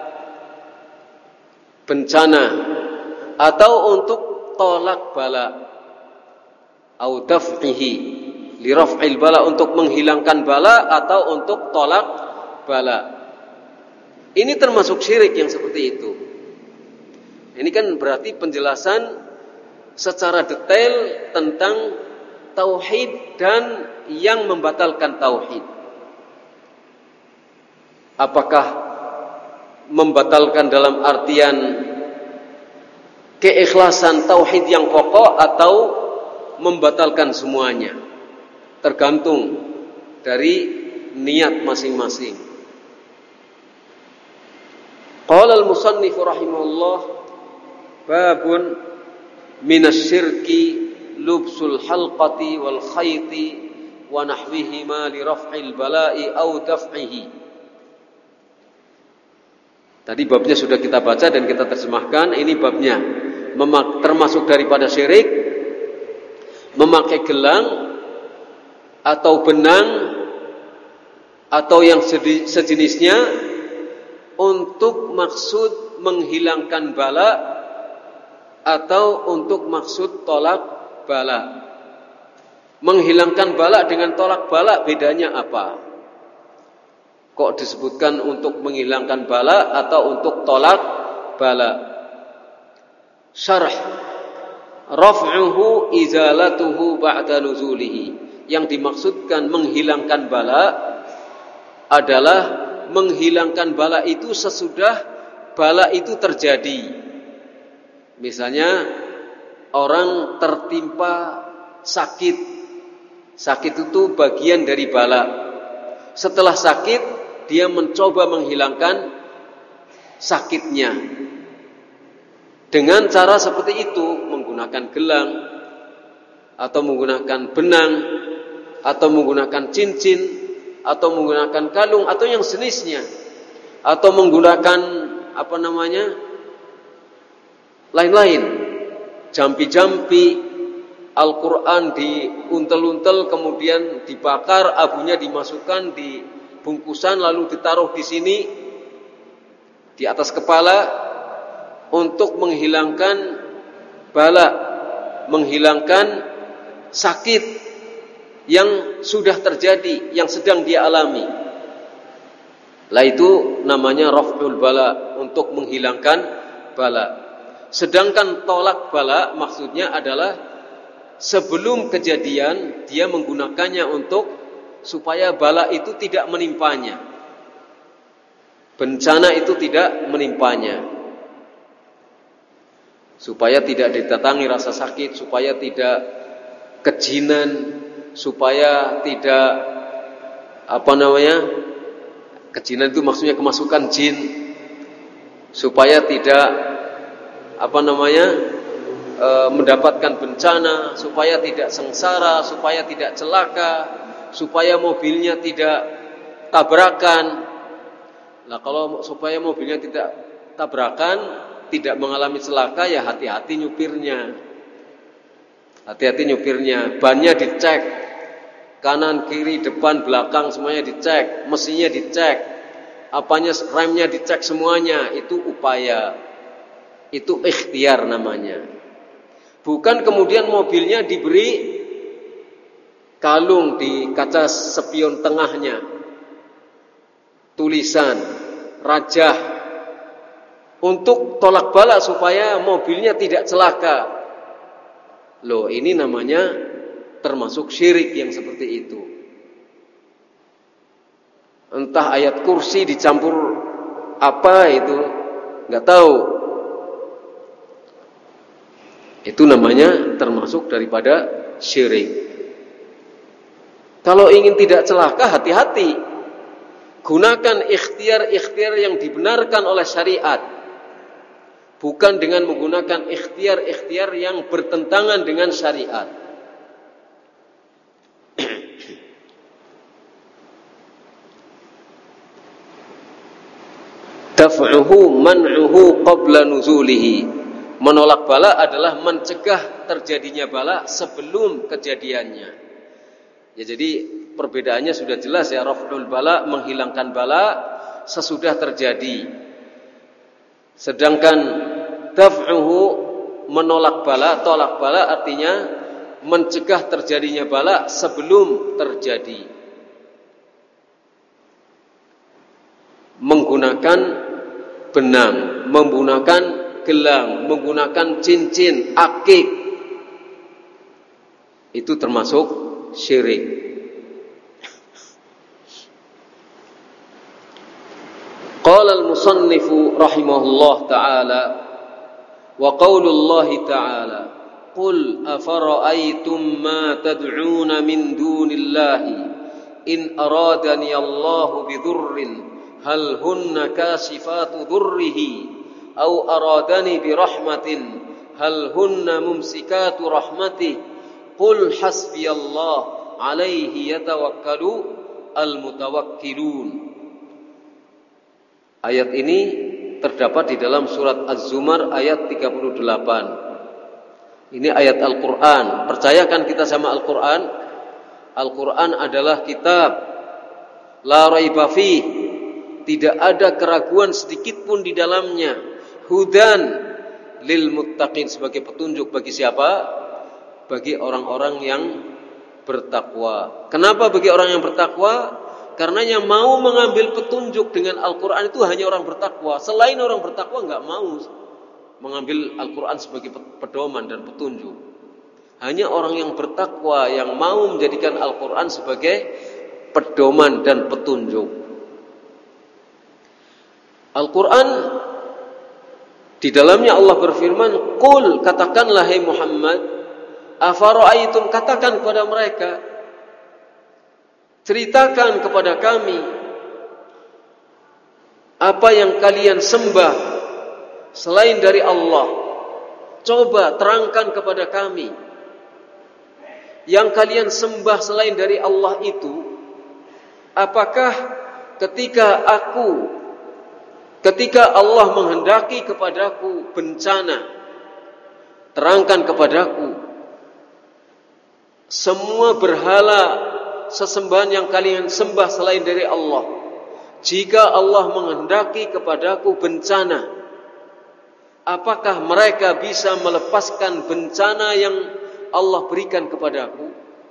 bencana, atau untuk tolak bala, au daf'ihi li raf'il bala, untuk menghilangkan bala atau untuk tolak bala. Ini termasuk syirik yang seperti itu. Ini kan berarti penjelasan secara detail tentang tauhid dan yang membatalkan tauhid. Apakah membatalkan dalam artian keikhlasan tauhid yang pokok atau membatalkan semuanya? Tergantung dari niat masing-masing. Qala al-musannif rahimahullah, babun minasyirki lubsul halqati wal khayti wa nahwihima li raf'il bala'i aw daf'ihi. Tadi babnya sudah kita baca dan kita terjemahkan. Ini babnya Memak- termasuk daripada syirik memakai gelang atau benang atau yang sejenisnya untuk maksud menghilangkan bala atau untuk maksud tolak bala. Menghilangkan bala dengan tolak bala bedanya apa? Kok disebutkan untuk menghilangkan bala atau untuk tolak bala? Syarh, raf'uhu izalatuhu ba'da nuzulihi. Yang dimaksudkan menghilangkan bala adalah menghilangkan bala itu sesudah bala itu terjadi. Misalnya orang tertimpa sakit. Sakit itu bagian dari bala. Setelah sakit, dia mencoba menghilangkan sakitnya. Dengan cara seperti itu, menggunakan gelang, atau menggunakan benang, atau menggunakan cincin, atau menggunakan kalung, atau yang sejenisnya, atau menggunakan apa namanya, lain-lain, jampi-jampi, Al-Quran diuntel-untel, kemudian dibakar, abunya dimasukkan di bungkusan, lalu ditaruh di sini, di atas kepala, untuk menghilangkan bala, menghilangkan sakit yang sudah terjadi, yang sedang dia alami. Lah itu namanya raf'ul bala, untuk menghilangkan bala. Sedangkan tolak bala maksudnya adalah sebelum kejadian dia menggunakannya untuk supaya bala itu tidak menimpanya, bencana itu tidak menimpanya, supaya tidak didatangi rasa sakit, supaya tidak kejinan, supaya tidak apa namanya, kejinan itu maksudnya kemasukan jin, supaya tidak apa namanya e, mendapatkan bencana, supaya tidak sengsara, supaya tidak celaka, supaya mobilnya tidak tabrakan. Nah, kalau supaya mobilnya tidak tabrakan, tidak mengalami celaka, ya hati-hati nyupirnya. Hati-hati nyupirnya, bannya dicek, kanan, kiri, depan, belakang semuanya dicek, mesinnya dicek, apanya, remnya dicek semuanya. Itu upaya, itu ikhtiar namanya. Bukan kemudian mobilnya diberi kalung di kaca spion tengahnya, tulisan rajah, untuk tolak bala supaya mobilnya tidak celaka. Loh, ini namanya termasuk syirik yang seperti itu. Entah ayat kursi dicampur apa itu, nggak tahu. Itu namanya termasuk daripada syirik. Kalau ingin tidak celaka, hati-hati. Gunakan ikhtiar-ikhtiar yang dibenarkan oleh syariat, bukan dengan menggunakan ikhtiar-ikhtiar yang bertentangan dengan syariat. Daf'uhu man'uhu qabla nuzulihi. Menolak bala adalah mencegah terjadinya bala sebelum kejadiannya. Ya, jadi perbedaannya sudah jelas ya. Raf'ul bala, menghilangkan bala sesudah terjadi. Sedangkan daf'uhu, menolak bala, tolak bala artinya mencegah terjadinya bala sebelum terjadi. Menggunakan benang, menggunakan gelang, menggunakan cincin, akik, itu termasuk syirik. Qala al-musannifu rahimahullah ta'ala wa qaulullahi ta'ala qul afara'aytum ma tad'una min dunillahi in aradani Allahu bidurrin hal hunna kasifatu durrihi aw aradani birahmatin hal hunna mumsikatu rahmatih qul hasbiyallah alaihi yatawakkalu almutawakkilun. Ayat ini terdapat di dalam surat Az-Zumar ayat tiga puluh delapan. Ini ayat Al-Quran. Percayakan kita sama Al-Quran. Al-Quran adalah kitab la raiba fih, tidak ada keraguan sedikit pun di dalamnya. Hudan lil muttaqin, sebagai petunjuk bagi siapa? Bagi orang-orang yang bertakwa. Kenapa bagi orang yang bertakwa? Karena yang mau mengambil petunjuk dengan Al-Quran itu hanya orang bertakwa. Selain orang bertakwa enggak mau mengambil Al-Quran sebagai pedoman dan petunjuk. Hanya orang yang bertakwa yang mau menjadikan Al-Quran sebagai pedoman dan petunjuk. Al-Quran, di dalamnya Allah berfirman, "Qul," katakanlah hai Muhammad, "afara'aitum," katakan kepada mereka, ceritakan kepada kami apa yang kalian sembah selain dari Allah. Coba terangkan kepada kami yang kalian sembah selain dari Allah itu. Apakah ketika aku Ketika Allah menghendaki kepadaku bencana, terangkan kepadaku semua berhala sesembahan yang kalian sembah selain dari Allah. Jika Allah menghendaki kepadaku bencana, apakah mereka bisa melepaskan bencana yang Allah berikan kepadaku?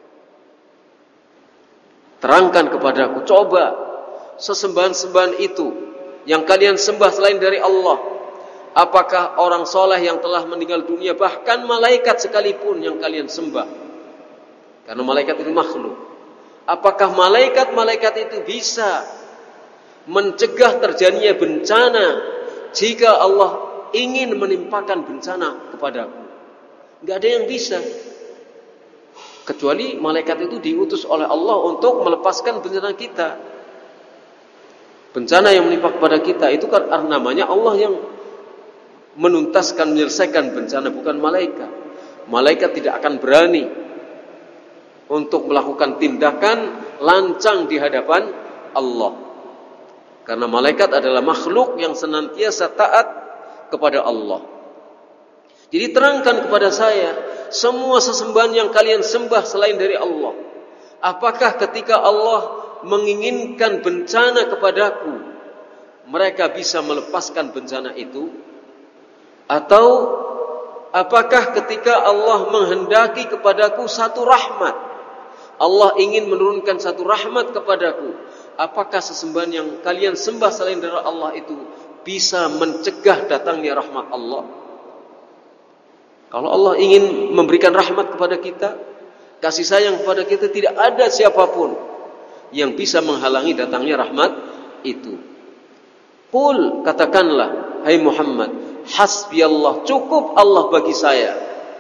Terangkan kepadaku, coba sesembahan-sembahan itu yang kalian sembah selain dari Allah, apakah orang soleh yang telah meninggal dunia, bahkan malaikat sekalipun yang kalian sembah, karena malaikat itu makhluk, apakah malaikat-malaikat itu bisa mencegah terjadinya bencana jika Allah ingin menimpakan bencana kepadaku? Enggak ada yang bisa, kecuali malaikat itu diutus oleh Allah untuk melepaskan bencana kita. Bencana yang menimpa kepada kita itu kan namanya Allah yang menuntaskan, menyelesaikan bencana, bukan malaikat. Malaikat tidak akan berani untuk melakukan tindakan lancang di hadapan Allah, karena malaikat adalah makhluk yang senantiasa taat kepada Allah. Jadi terangkan kepada saya semua sesembahan yang kalian sembah selain dari Allah. Apakah ketika Allah menginginkan bencana kepadaku, mereka bisa melepaskan bencana itu? Atau apakah ketika Allah menghendaki kepadaku satu rahmat, Allah ingin menurunkan satu rahmat kepadaku, apakah sesembahan yang kalian sembah selain dari Allah itu bisa mencegah datangnya rahmat Allah? Kalau Allah ingin memberikan rahmat kepada kita, kasih sayang kepada kita, tidak ada siapapun yang bisa menghalangi datangnya rahmat itu. Qul, katakanlah hai Muhammad, hasbiyallah, cukup Allah bagi saya.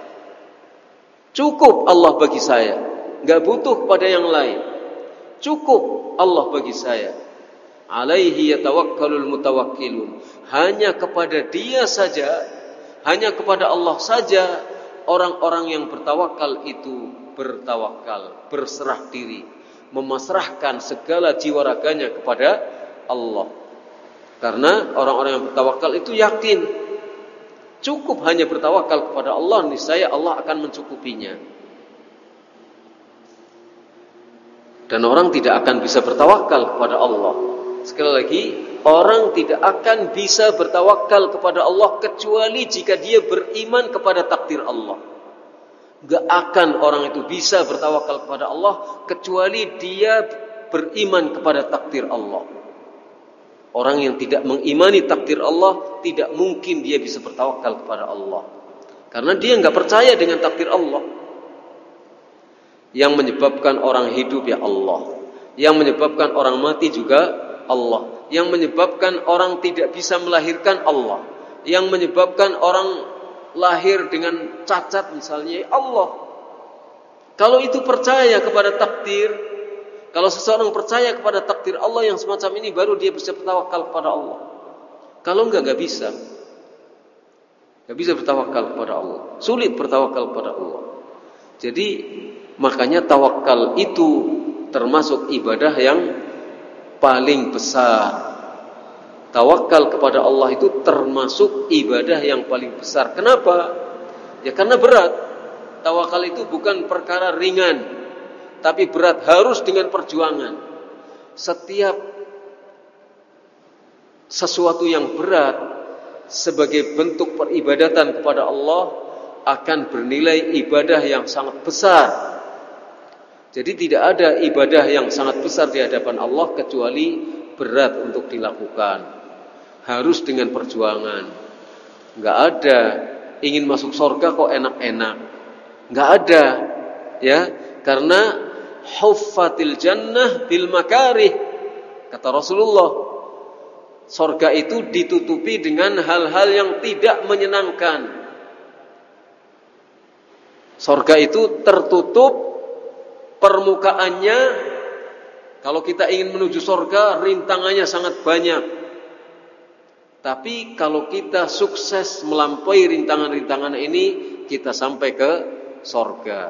Cukup Allah bagi saya, enggak butuh kepada yang lain. Cukup Allah bagi saya. Alaihi yatawakkalul mutawakkilun. Hanya kepada Dia saja, hanya kepada Allah saja orang-orang yang bertawakal itu bertawakal, berserah diri, memasrahkan segala jiwa raganya kepada Allah. Karena orang-orang yang bertawakal itu yakin Cukup hanya bertawakal kepada Allah, niscaya Allah akan mencukupinya. Dan orang tidak akan bisa bertawakal kepada Allah. Sekali lagi, orang tidak akan bisa bertawakal kepada Allah kecuali jika dia beriman kepada takdir Allah. Gak akan orang itu bisa bertawakal kepada Allah kecuali dia beriman kepada takdir Allah. Orang yang tidak mengimani takdir Allah, tidak mungkin dia bisa bertawakal kepada Allah. Karena dia gak percaya dengan takdir Allah. Yang menyebabkan orang hidup ya Allah. Yang menyebabkan orang mati juga Allah. Yang menyebabkan orang tidak bisa melahirkan Allah. Yang menyebabkan orang lahir dengan cacat misalnya Allah. Kalau itu percaya kepada takdir, kalau seseorang percaya kepada takdir Allah yang semacam ini, baru dia bisa bertawakal kepada Allah. Kalau enggak, enggak bisa. Enggak bisa bertawakal kepada Allah. Sulit bertawakal kepada Allah. Jadi makanya tawakal itu termasuk ibadah yang paling besar. Tawakal kepada Allah itu termasuk ibadah yang paling besar. Kenapa? Ya karena berat. Tawakal itu bukan perkara ringan, tapi berat, harus dengan perjuangan. Setiap sesuatu yang berat sebagai bentuk peribadatan kepada Allah akan bernilai ibadah yang sangat besar. Jadi tidak ada ibadah yang sangat besar di hadapan Allah kecuali berat untuk dilakukan. Harus dengan perjuangan. Enggak ada ingin masuk surga kok enak-enak. Enggak ada, ya, karena huffatil jannah bil makarih. Kata Rasulullah, surga itu ditutupi dengan hal-hal yang tidak menyenangkan. Surga itu tertutup permukaannya. Kalau kita ingin menuju surga, rintangannya sangat banyak. Tapi kalau kita sukses melampaui rintangan-rintangan ini, kita sampai ke surga.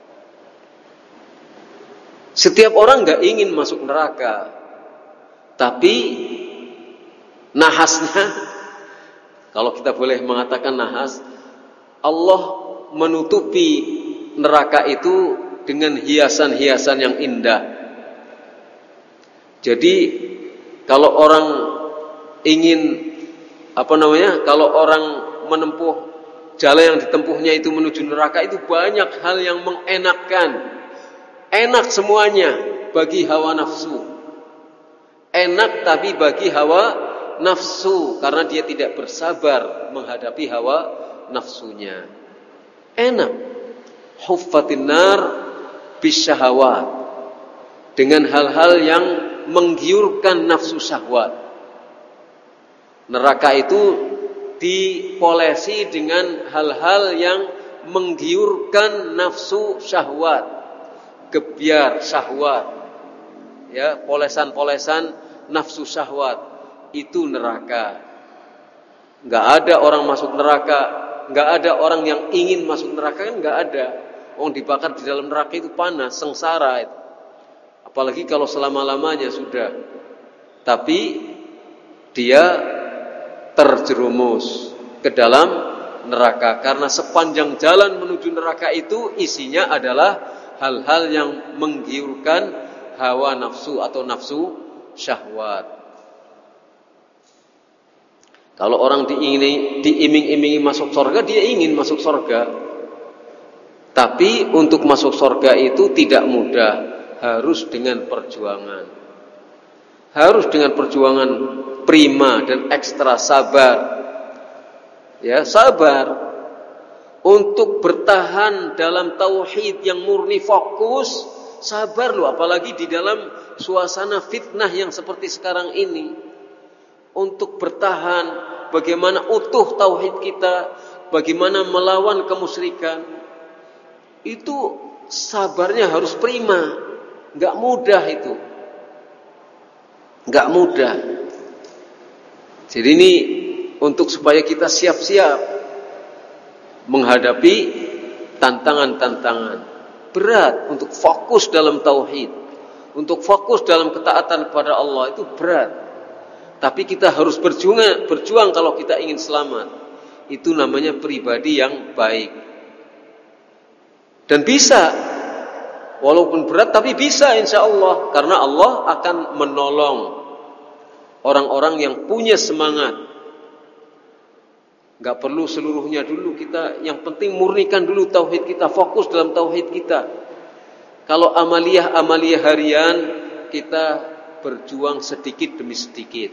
Setiap orang gak ingin masuk neraka, tapi nahasnya, kalau kita boleh mengatakan nahas, Allah menutupi neraka itu dengan hiasan-hiasan yang indah. Jadi kalau orang ingin apa namanya, kalau orang menempuh jalan yang ditempuhnya itu menuju neraka, itu banyak hal yang mengenakkan. Enak semuanya bagi hawa nafsu. Enak tapi bagi hawa nafsu, karena dia tidak bersabar menghadapi hawa nafsunya. Enak. Huffatin nar bisyahawat, dengan hal-hal yang menggiurkan nafsu syahwat. Neraka itu dipolesi dengan hal-hal yang menggiurkan nafsu syahwat, gebyar syahwat, ya, polesan-polesan nafsu syahwat, itu neraka. Enggak ada orang masuk neraka, enggak ada orang yang ingin masuk neraka, kan enggak ada. Orang dibakar di dalam neraka itu panas, sengsara itu. Apalagi kalau selama-lamanya sudah. Tapi dia terjerumus ke dalam neraka, karena sepanjang jalan menuju neraka itu isinya adalah hal-hal yang menggiurkan hawa nafsu atau nafsu syahwat. Kalau orang diingini, diiming-imingi masuk surga, dia ingin masuk surga. Tapi untuk masuk surga itu tidak mudah, harus dengan perjuangan. Harus dengan perjuangan prima dan ekstra sabar. Ya, sabar untuk bertahan dalam tauhid yang murni, fokus, sabar loh, apalagi di dalam suasana fitnah yang seperti sekarang ini. Untuk bertahan, bagaimana utuh tauhid kita, bagaimana melawan kemusyrikan. Itu sabarnya harus prima. Enggak mudah itu. Enggak mudah. Jadi ini untuk supaya kita siap-siap menghadapi tantangan-tantangan berat, untuk fokus dalam tauhid, untuk fokus dalam ketaatan kepada Allah, itu berat. Tapi kita harus berjuang, berjuang kalau kita ingin selamat. itu namanya pribadi yang baik. Dan bisa, walaupun berat tapi bisa insya Allah, karena Allah akan menolong orang-orang yang punya semangat. Gak perlu seluruhnya dulu kita, yang penting murnikan dulu tauhid kita, fokus dalam tauhid kita. Kalau amaliyah-amaliyah harian, kita berjuang sedikit demi sedikit.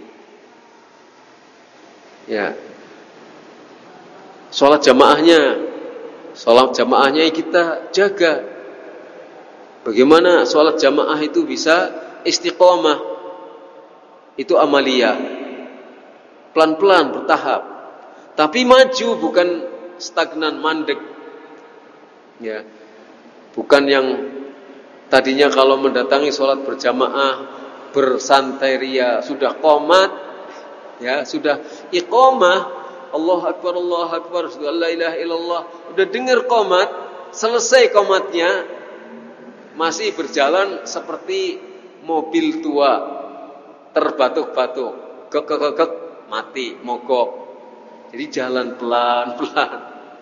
Ya, sholat jamaahnya, sholat jamaahnya kita jaga. Bagaimana sholat jamaah itu bisa istiqomah? Itu amaliyah, pelan-pelan bertahap. Tapi maju, bukan stagnan, mandek. Ya, bukan yang tadinya kalau mendatangi sholat berjamaah bersantai ria, sudah qomat, ya sudah iqamah, Allahu Akbar, Allahu Akbar, la ilaha illallah, udah dengar qomat, selesai qomatnya masih berjalan seperti mobil tua, terbatuk-batuk, gek-gek-gek, mati, mogok. Jadi jalan pelan-pelan.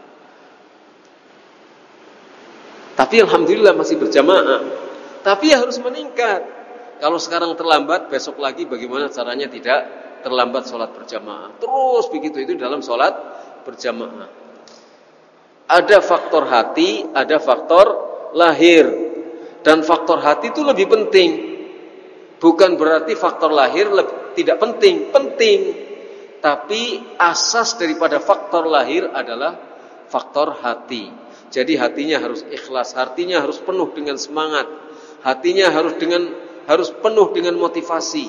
Tapi alhamdulillah masih berjamaah. Tapi harus meningkat. Kalau sekarang terlambat, besok lagi bagaimana caranya tidak terlambat sholat berjamaah. Terus begitu itu dalam sholat berjamaah. Ada faktor hati, ada faktor lahir. Dan faktor hati itu lebih penting. Bukan berarti faktor lahir lebih, tidak penting. Penting. Tapi asas daripada faktor lahir adalah faktor hati. Jadi hatinya harus ikhlas, hatinya harus penuh dengan semangat, hatinya harus dengan harus penuh dengan motivasi.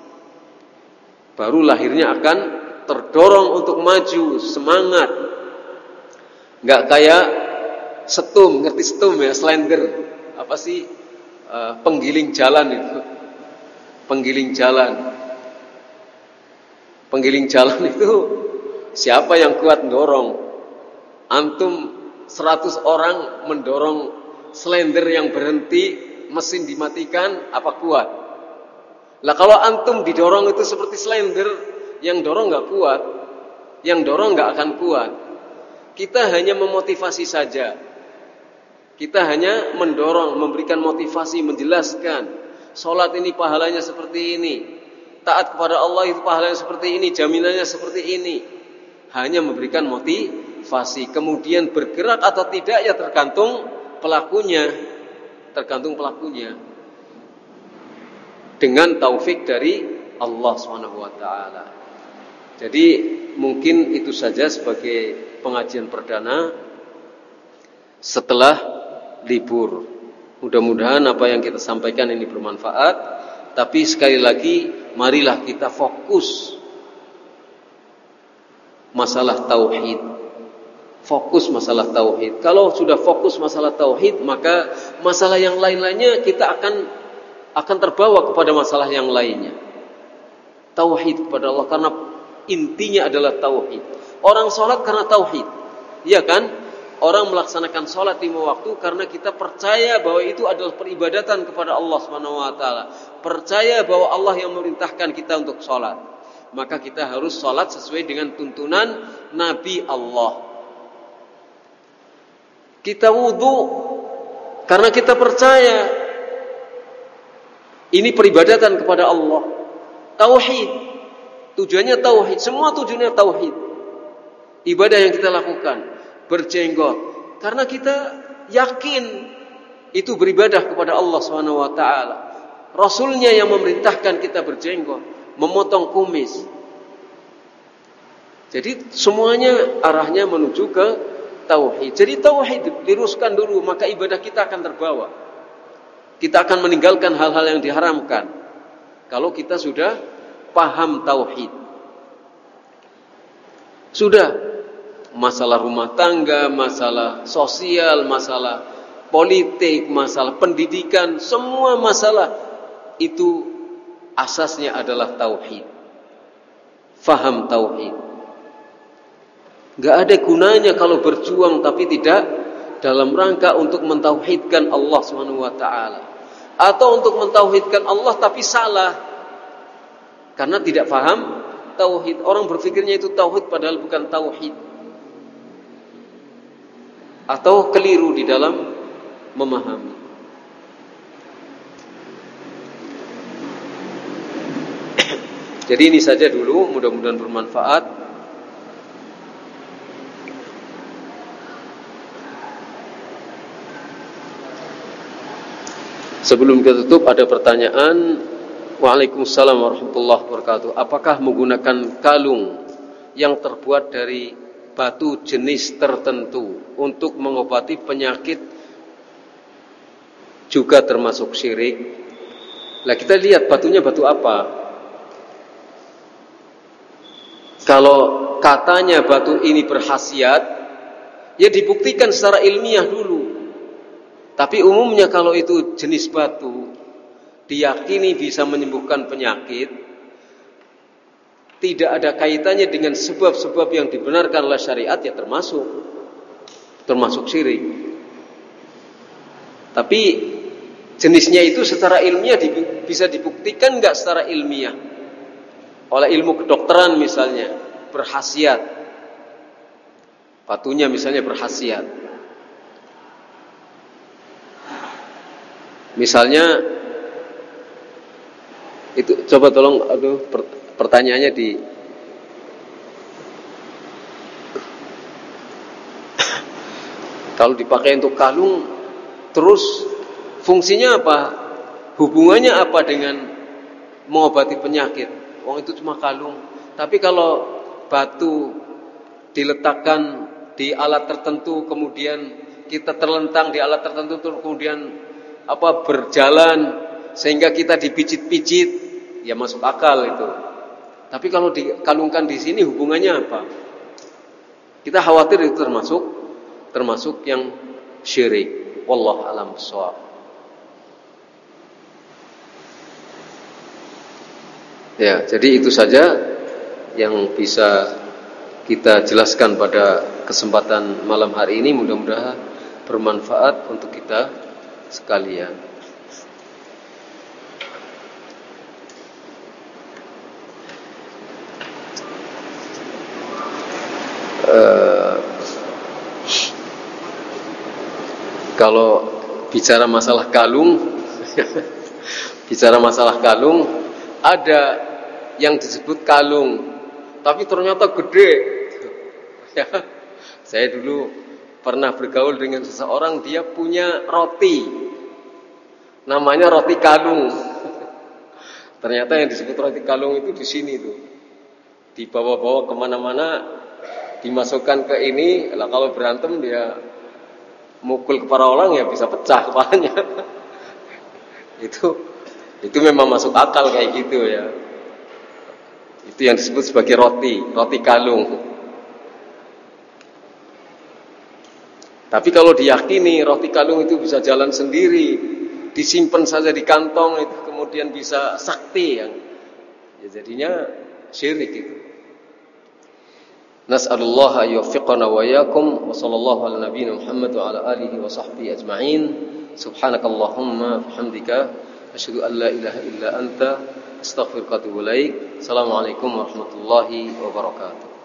Baru lahirnya akan terdorong untuk maju, semangat. Enggak kayak setum, ngerti setum ya, slender. Apa sih uh, penggiling jalan itu? Penggiling jalan. Penggiling jalan itu siapa yang kuat mendorong? Antum seratus orang mendorong slender yang berhenti, mesin dimatikan, apa kuat? Lah kalau antum didorong itu seperti slender, yang dorong enggak kuat, yang dorong enggak akan kuat. Kita hanya memotivasi saja. Kita hanya mendorong, memberikan motivasi, menjelaskan. Salat ini pahalanya seperti ini. Taat kepada Allah itu pahalanya seperti ini, jaminannya seperti ini. Hanya memberikan motivasi. Kemudian bergerak atau tidak ya tergantung pelakunya. Tergantung pelakunya. Dengan taufik dari Allah subhanahu wa taala. Jadi mungkin itu saja sebagai pengajian perdana setelah libur. Mudah-mudahan apa yang kita sampaikan ini bermanfaat. Tapi sekali lagi, marilah kita fokus masalah tauhid. Fokus masalah tauhid. Kalau sudah fokus masalah tauhid, maka masalah yang lain-lainnya kita akan akan terbawa kepada masalah yang lainnya. Tauhid kepada Allah, karena intinya adalah tauhid. Orang sholat karena tauhid, iya kan? Orang melaksanakan sholat lima waktu karena kita percaya bahwa itu adalah peribadatan kepada Allah subhanahu wa taala. Percaya bahwa Allah yang memerintahkan kita untuk sholat. Maka kita harus sholat sesuai dengan tuntunan Nabi Allah. Kita wudu karena kita percaya ini peribadatan kepada Allah. Tauhid, tujuannya tauhid. Semua tujuannya tauhid. Ibadah yang kita lakukan, berjenggot, karena kita yakin itu beribadah kepada Allah subhanahu wa taala. Rasulnya yang memerintahkan kita berjenggot, memotong kumis. Jadi semuanya arahnya menuju ke tauhid. Jadi tauhid diluruskan dulu, maka ibadah kita akan terbawa. Kita akan meninggalkan hal-hal yang diharamkan kalau kita sudah paham tauhid. Sudah masalah rumah tangga, masalah sosial, masalah politik, masalah pendidikan, semua masalah itu asasnya adalah tauhid. Faham tauhid. Gak ada gunanya kalau berjuang tapi tidak dalam rangka untuk mentauhidkan Allah subhanahu wa taala, atau untuk mentauhidkan Allah tapi salah karena tidak faham tauhid. Orang berpikirnya itu tauhid padahal bukan tauhid. atau keliru di dalam memahami. Jadi ini saja dulu, mudah-mudahan bermanfaat. Sebelum kita tutup ada pertanyaan. Waalaikumsalam warahmatullahi wabarakatuh. Apakah menggunakan kalung yang terbuat dari batu jenis tertentu untuk mengobati penyakit juga termasuk syirik? Nah, kita lihat batunya batu apa. Kalau katanya batu ini berkhasiat, ya dibuktikan secara ilmiah dulu. Tapi umumnya kalau itu jenis batu diyakini bisa menyembuhkan penyakit, tidak ada kaitannya dengan sebab-sebab yang dibenarkan oleh syariat, ya termasuk termasuk syirik. Tapi jenisnya itu secara ilmiah bisa dibuktikan enggak secara ilmiah? Oleh ilmu kedokteran misalnya, berkhasiat. Batunya misalnya berkhasiat. Misalnya itu, coba tolong, aduh, pertanyaannya di kalau dipakai untuk kalung, terus fungsinya apa? Hubungannya apa dengan mengobati penyakit? Wong itu cuma kalung. Tapi kalau batu diletakkan di alat tertentu, kemudian kita terlentang di alat tertentu, kemudian apa berjalan sehingga kita dipijit-pijit, ya masuk akal itu. Tapi kalau dikalungkan di sini hubungannya apa? Kita khawatir itu termasuk termasuk yang syirik. Wallahu a'lam bishawab. Ya, jadi itu saja yang bisa kita jelaskan pada kesempatan malam hari ini. Mudah-mudahan bermanfaat untuk kita sekalian. Uh, kalau bicara masalah kalung, bicara masalah kalung, ada yang disebut kalung, tapi ternyata gede. Ya, saya dulu pernah bergaul dengan seseorang, dia punya roti, namanya roti kalung. Ternyata yang disebut roti kalung itu di sini tuh, dibawa-bawa kemana-mana, dimasukkan ke ini. Lah kalau berantem dia mukul kepala orang, ya bisa pecah kepalanya. Itu itu memang masuk akal kayak gitu ya. Itu yang disebut sebagai roti, roti kalung. Tapi kalau diyakini roti kalung itu bisa jalan sendiri, disimpan saja di kantong itu kemudian bisa sakti, yang ya jadinya syirik itu. Nas'alullah ayyuwaffiqana wa iyyakum wa sallallahu ala nabiyyina Muhammad wa ala alihi wa sahbihi ajma'in. Subhanakallahumma bihamdika asyhadu an la ilaha illa anta astaghfiruka wa atubu ilaik. Assalamualaikum warahmatullahi wabarakatuh.